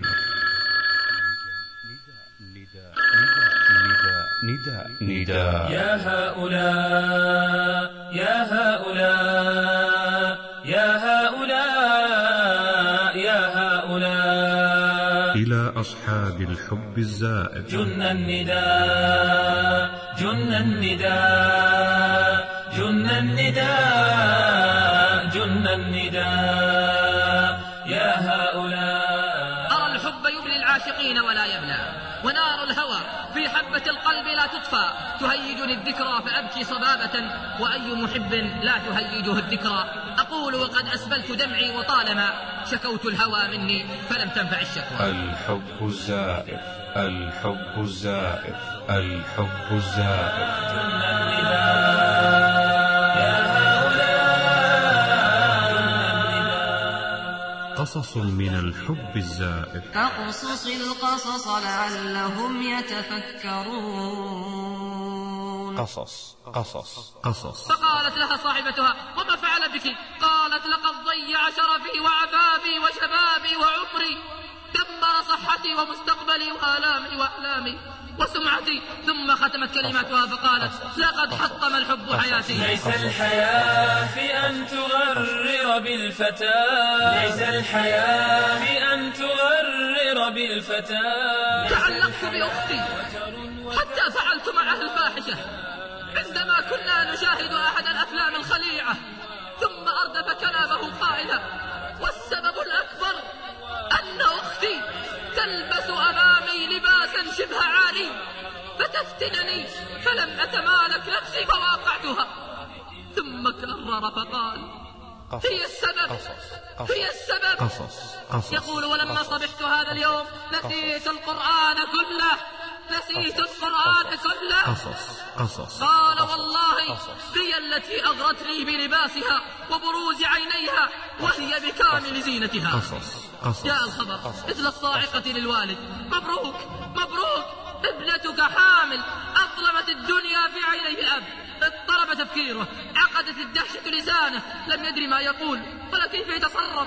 نداء يا هؤلاء يا هؤلاء يا هؤلاء يا هؤلاء إلى أصحاب الحب الزائف. جن النداء جن النداء جن النداء جن النداء يا هؤلاء. أرى الحب يبلي العاشقين ولا يبلى، ونار الهوى في حبة القلب لا تطفى. تهيجني الذكرى فأبكي صبابة، وأي محب لا تهيجه الذكرى. أقول وقد أسبلت دمعي، وطالما شكوت الهوى مني فلم تنفع الشكوى. الحب الزائف الحب الزائف الحب الزائف. جن النداء يا هؤلاء جن النداء. قصص من الحب الزائف. فاقصص القصص لعلهم يتفكرون. قصص قصص قصص. فقالت لها صاحبتها: وما فعل بك؟ قالت: لقد ضيع شرفي وعفافي وشبابي وعمري، دمر صحتي ومستقبلي وآلامي وأحلامي وسمعتي. ثم ختمت كلماتها فقالت: لقد حطم الحب حياتي. ليس الحياة في أن تغرر بالفتى، ليس الحياة في أن تغرر بالفتى. تعلقت بأختي حتى فعلت معها الفاحشة عندما كنا نشاهد أحد الأفلام الخليعة. ثم أردف كلامه قائلا: والسبب الأكبر أن أختي تلبس أمامي لباسا شبه عاري فتفتنني، فلم أتمالك نفسي فواقعتها. ثم كرر فقال: هي السبب هي السبب. قصص. يقول: ولما صبحت هذا اليوم نسيت القرآن كله نسيت القرآن كله. قصص. قال والله هي التي أغرتني بلباسها وبروز عينيها وهي بكامل زينتها. جاء الخبر مثل الصاعقة للوالد: مبروك مبروك، ابنتك حامل. أظلمت الدنيا في عينيه الأب، اضطرب تفكيره، عقدت الدهشة لسانه، لم يدري ما يقول ولا كيف يتصرف.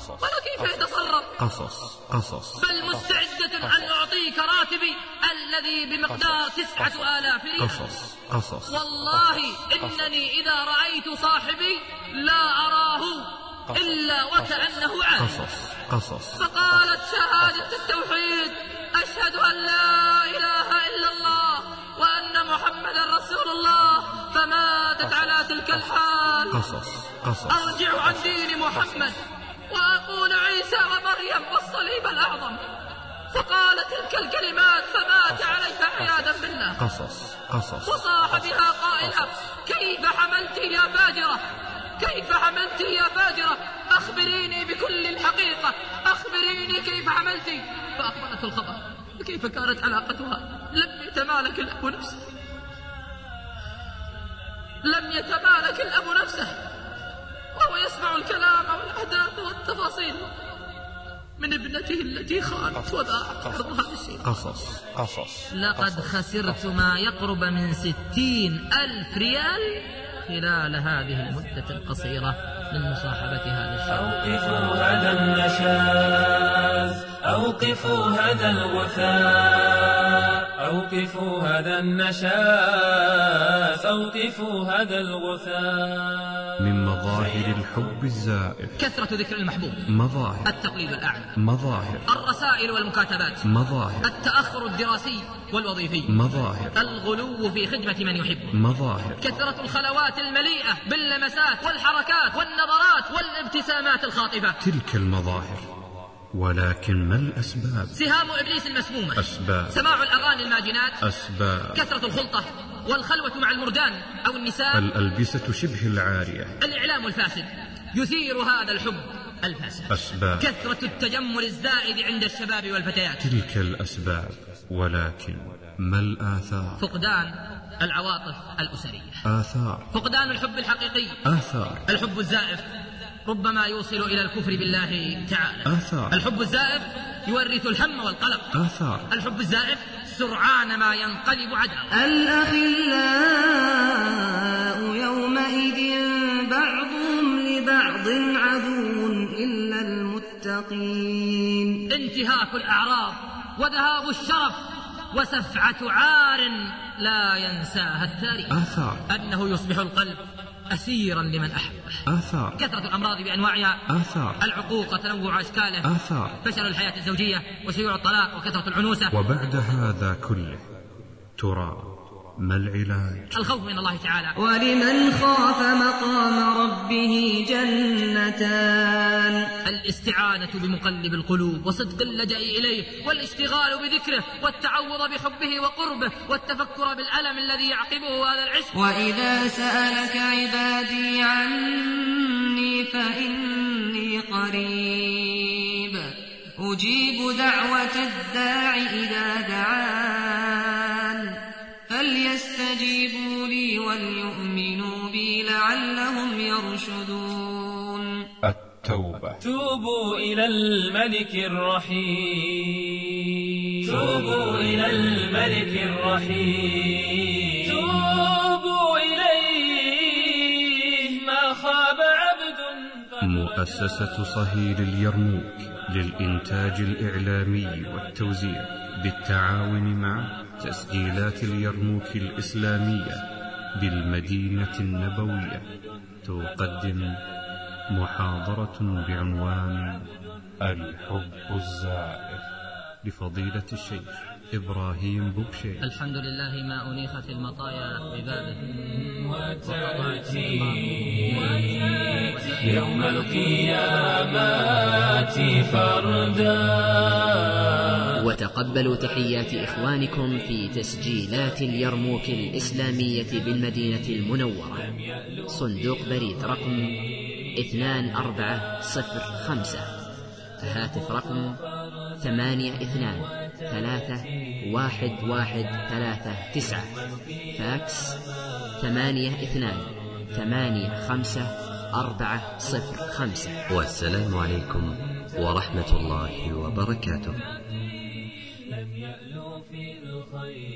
قصص. بل مستعدة أن أعطيك راتبي الذي بمقدار 9,000 ريال. والله إنني إذا رأيت صاحبي لا أراه إلا وكأنه عاش. فقالت: شهادة التوحيد، أشهد أن لا إله إلا الله وأن محمدا رسول الله. فماتت على تلك الحال. أرجع عن دين محمد وأقول عيسى ومريم والصليب الأعظم. فقال تلك الكلمات فمات عليها عياذا بالله. وصاح بها قائلا: كيف حملت يا فاجرة، كيف حملت يا فاجرة، أخبريني بكل الحقيقة، أخبريني كيف حملت. فأخبرت الخبر كيف كانت علاقتها. لم يتمالك الأب نفسه، لم يتمالك الأب نفسه وهو يسمع الكلام والأحداث والتفاصيل من ابنته التي خانت وذاعت عرضها بالشيء. قصص. لقد خسرت ما يقرب من 60,000 ريال خلال هذه المدة القصيرة من مصاحبة هذا الشاب. أوقفوا هذا النشاز، أوقفوا هذا الغثاء، أوقفوا هذا النشاز، أوقفوا هذا الغثاء. من مظاهر الحب الزائف كثرة ذكر المحبوب، مظاهر التقليد الأعلى، مظاهر الرسائل والمكاتبات، مظاهر التأخر الدراسي والوظيفي، مظاهر الغلو في خدمة من يحب، مظاهر كثرة الخلوات المليئة باللمسات والحركات والنظرات والابتسامات الخاطفة. تلك المظاهر. ولكن ما الأسباب؟ سهام إبليس المسمومة، أسباب. سماع الأغاني الماجنات، أسباب. كثرة الخلطة والخلوة مع المردان أو النساء، الألبسة شبه العارية، الإعلام الفاسد يثير هذا الحب الفاسد، أسباب. كثرة التجمل الزائد عند الشباب والفتيات. تلك الأسباب. ولكن ما الآثار؟ فقدان العواطف الأسرية، آثار. فقدان الحب الحقيقي، آثار. الحب الزائف ربما يوصل إلى الكفر بالله تعالى. آثار. الحب الزائف يورث الهم والقلق. آثار. الحب الزائف سرعان ما ينقلب عداوة. الأخلاء يومئذ بعضهم لبعض عدو إلا المتقين. انتهاك الأعراض وذهاب الشرف وسفعة عار لا ينساها التاريخ. آثار. أنه يصبح القلب أسيرا لمن أحبه. آثار. كثرة الأمراض بأنواعها. آثار. العقوق وتنوع أشكاله. آثار. فشل الحياة الزوجية وشيوع الطلاق وكثرة العنوسة. وبعد هذا كله ترى ما العلاج؟ الخوف من الله تعالى. ولمن خاف مقام ربه جنتان. الاستعانة بمقلب القلوب وصدق اللجأ إليه والاشتغال بذكره والتعوض بحبه وقربه والتفكر بالألم الذي يعقبه هذا العشق. وإذا سألك عبادي عني فإني قريب أجيب دعوة الداع إذا دعان فليستجيبوا لي وليؤمنوا بي لعلهم يرشدون. التوبة. توبوا إلى الملك الرحيم، توبوا إلى الملك الرحيم، توبوا إليه ما خاب عبد. مؤسسة صهيل اليرموك للإنتاج الإعلامي والتوزيع بالتعاون مع تسجيلات اليرموك الإسلامية بالمدينة النبوية تقدم محاضرة بعنوان الحب الزائف لفضيلة الشيخ إبراهيم بوبشي. الحمد لله ما أنيخت المطايا ببابه وتأتي يوم القيامة فردا. وتقبلوا تحيات إخوانكم في تسجيلات اليرموك الإسلامية بالمدينة المنورة. صندوق بريد رقم 2405، هاتف رقم 82311339. فاكس 82850405. والسلام عليكم ورحمة الله وبركاته. لم يألو في الخير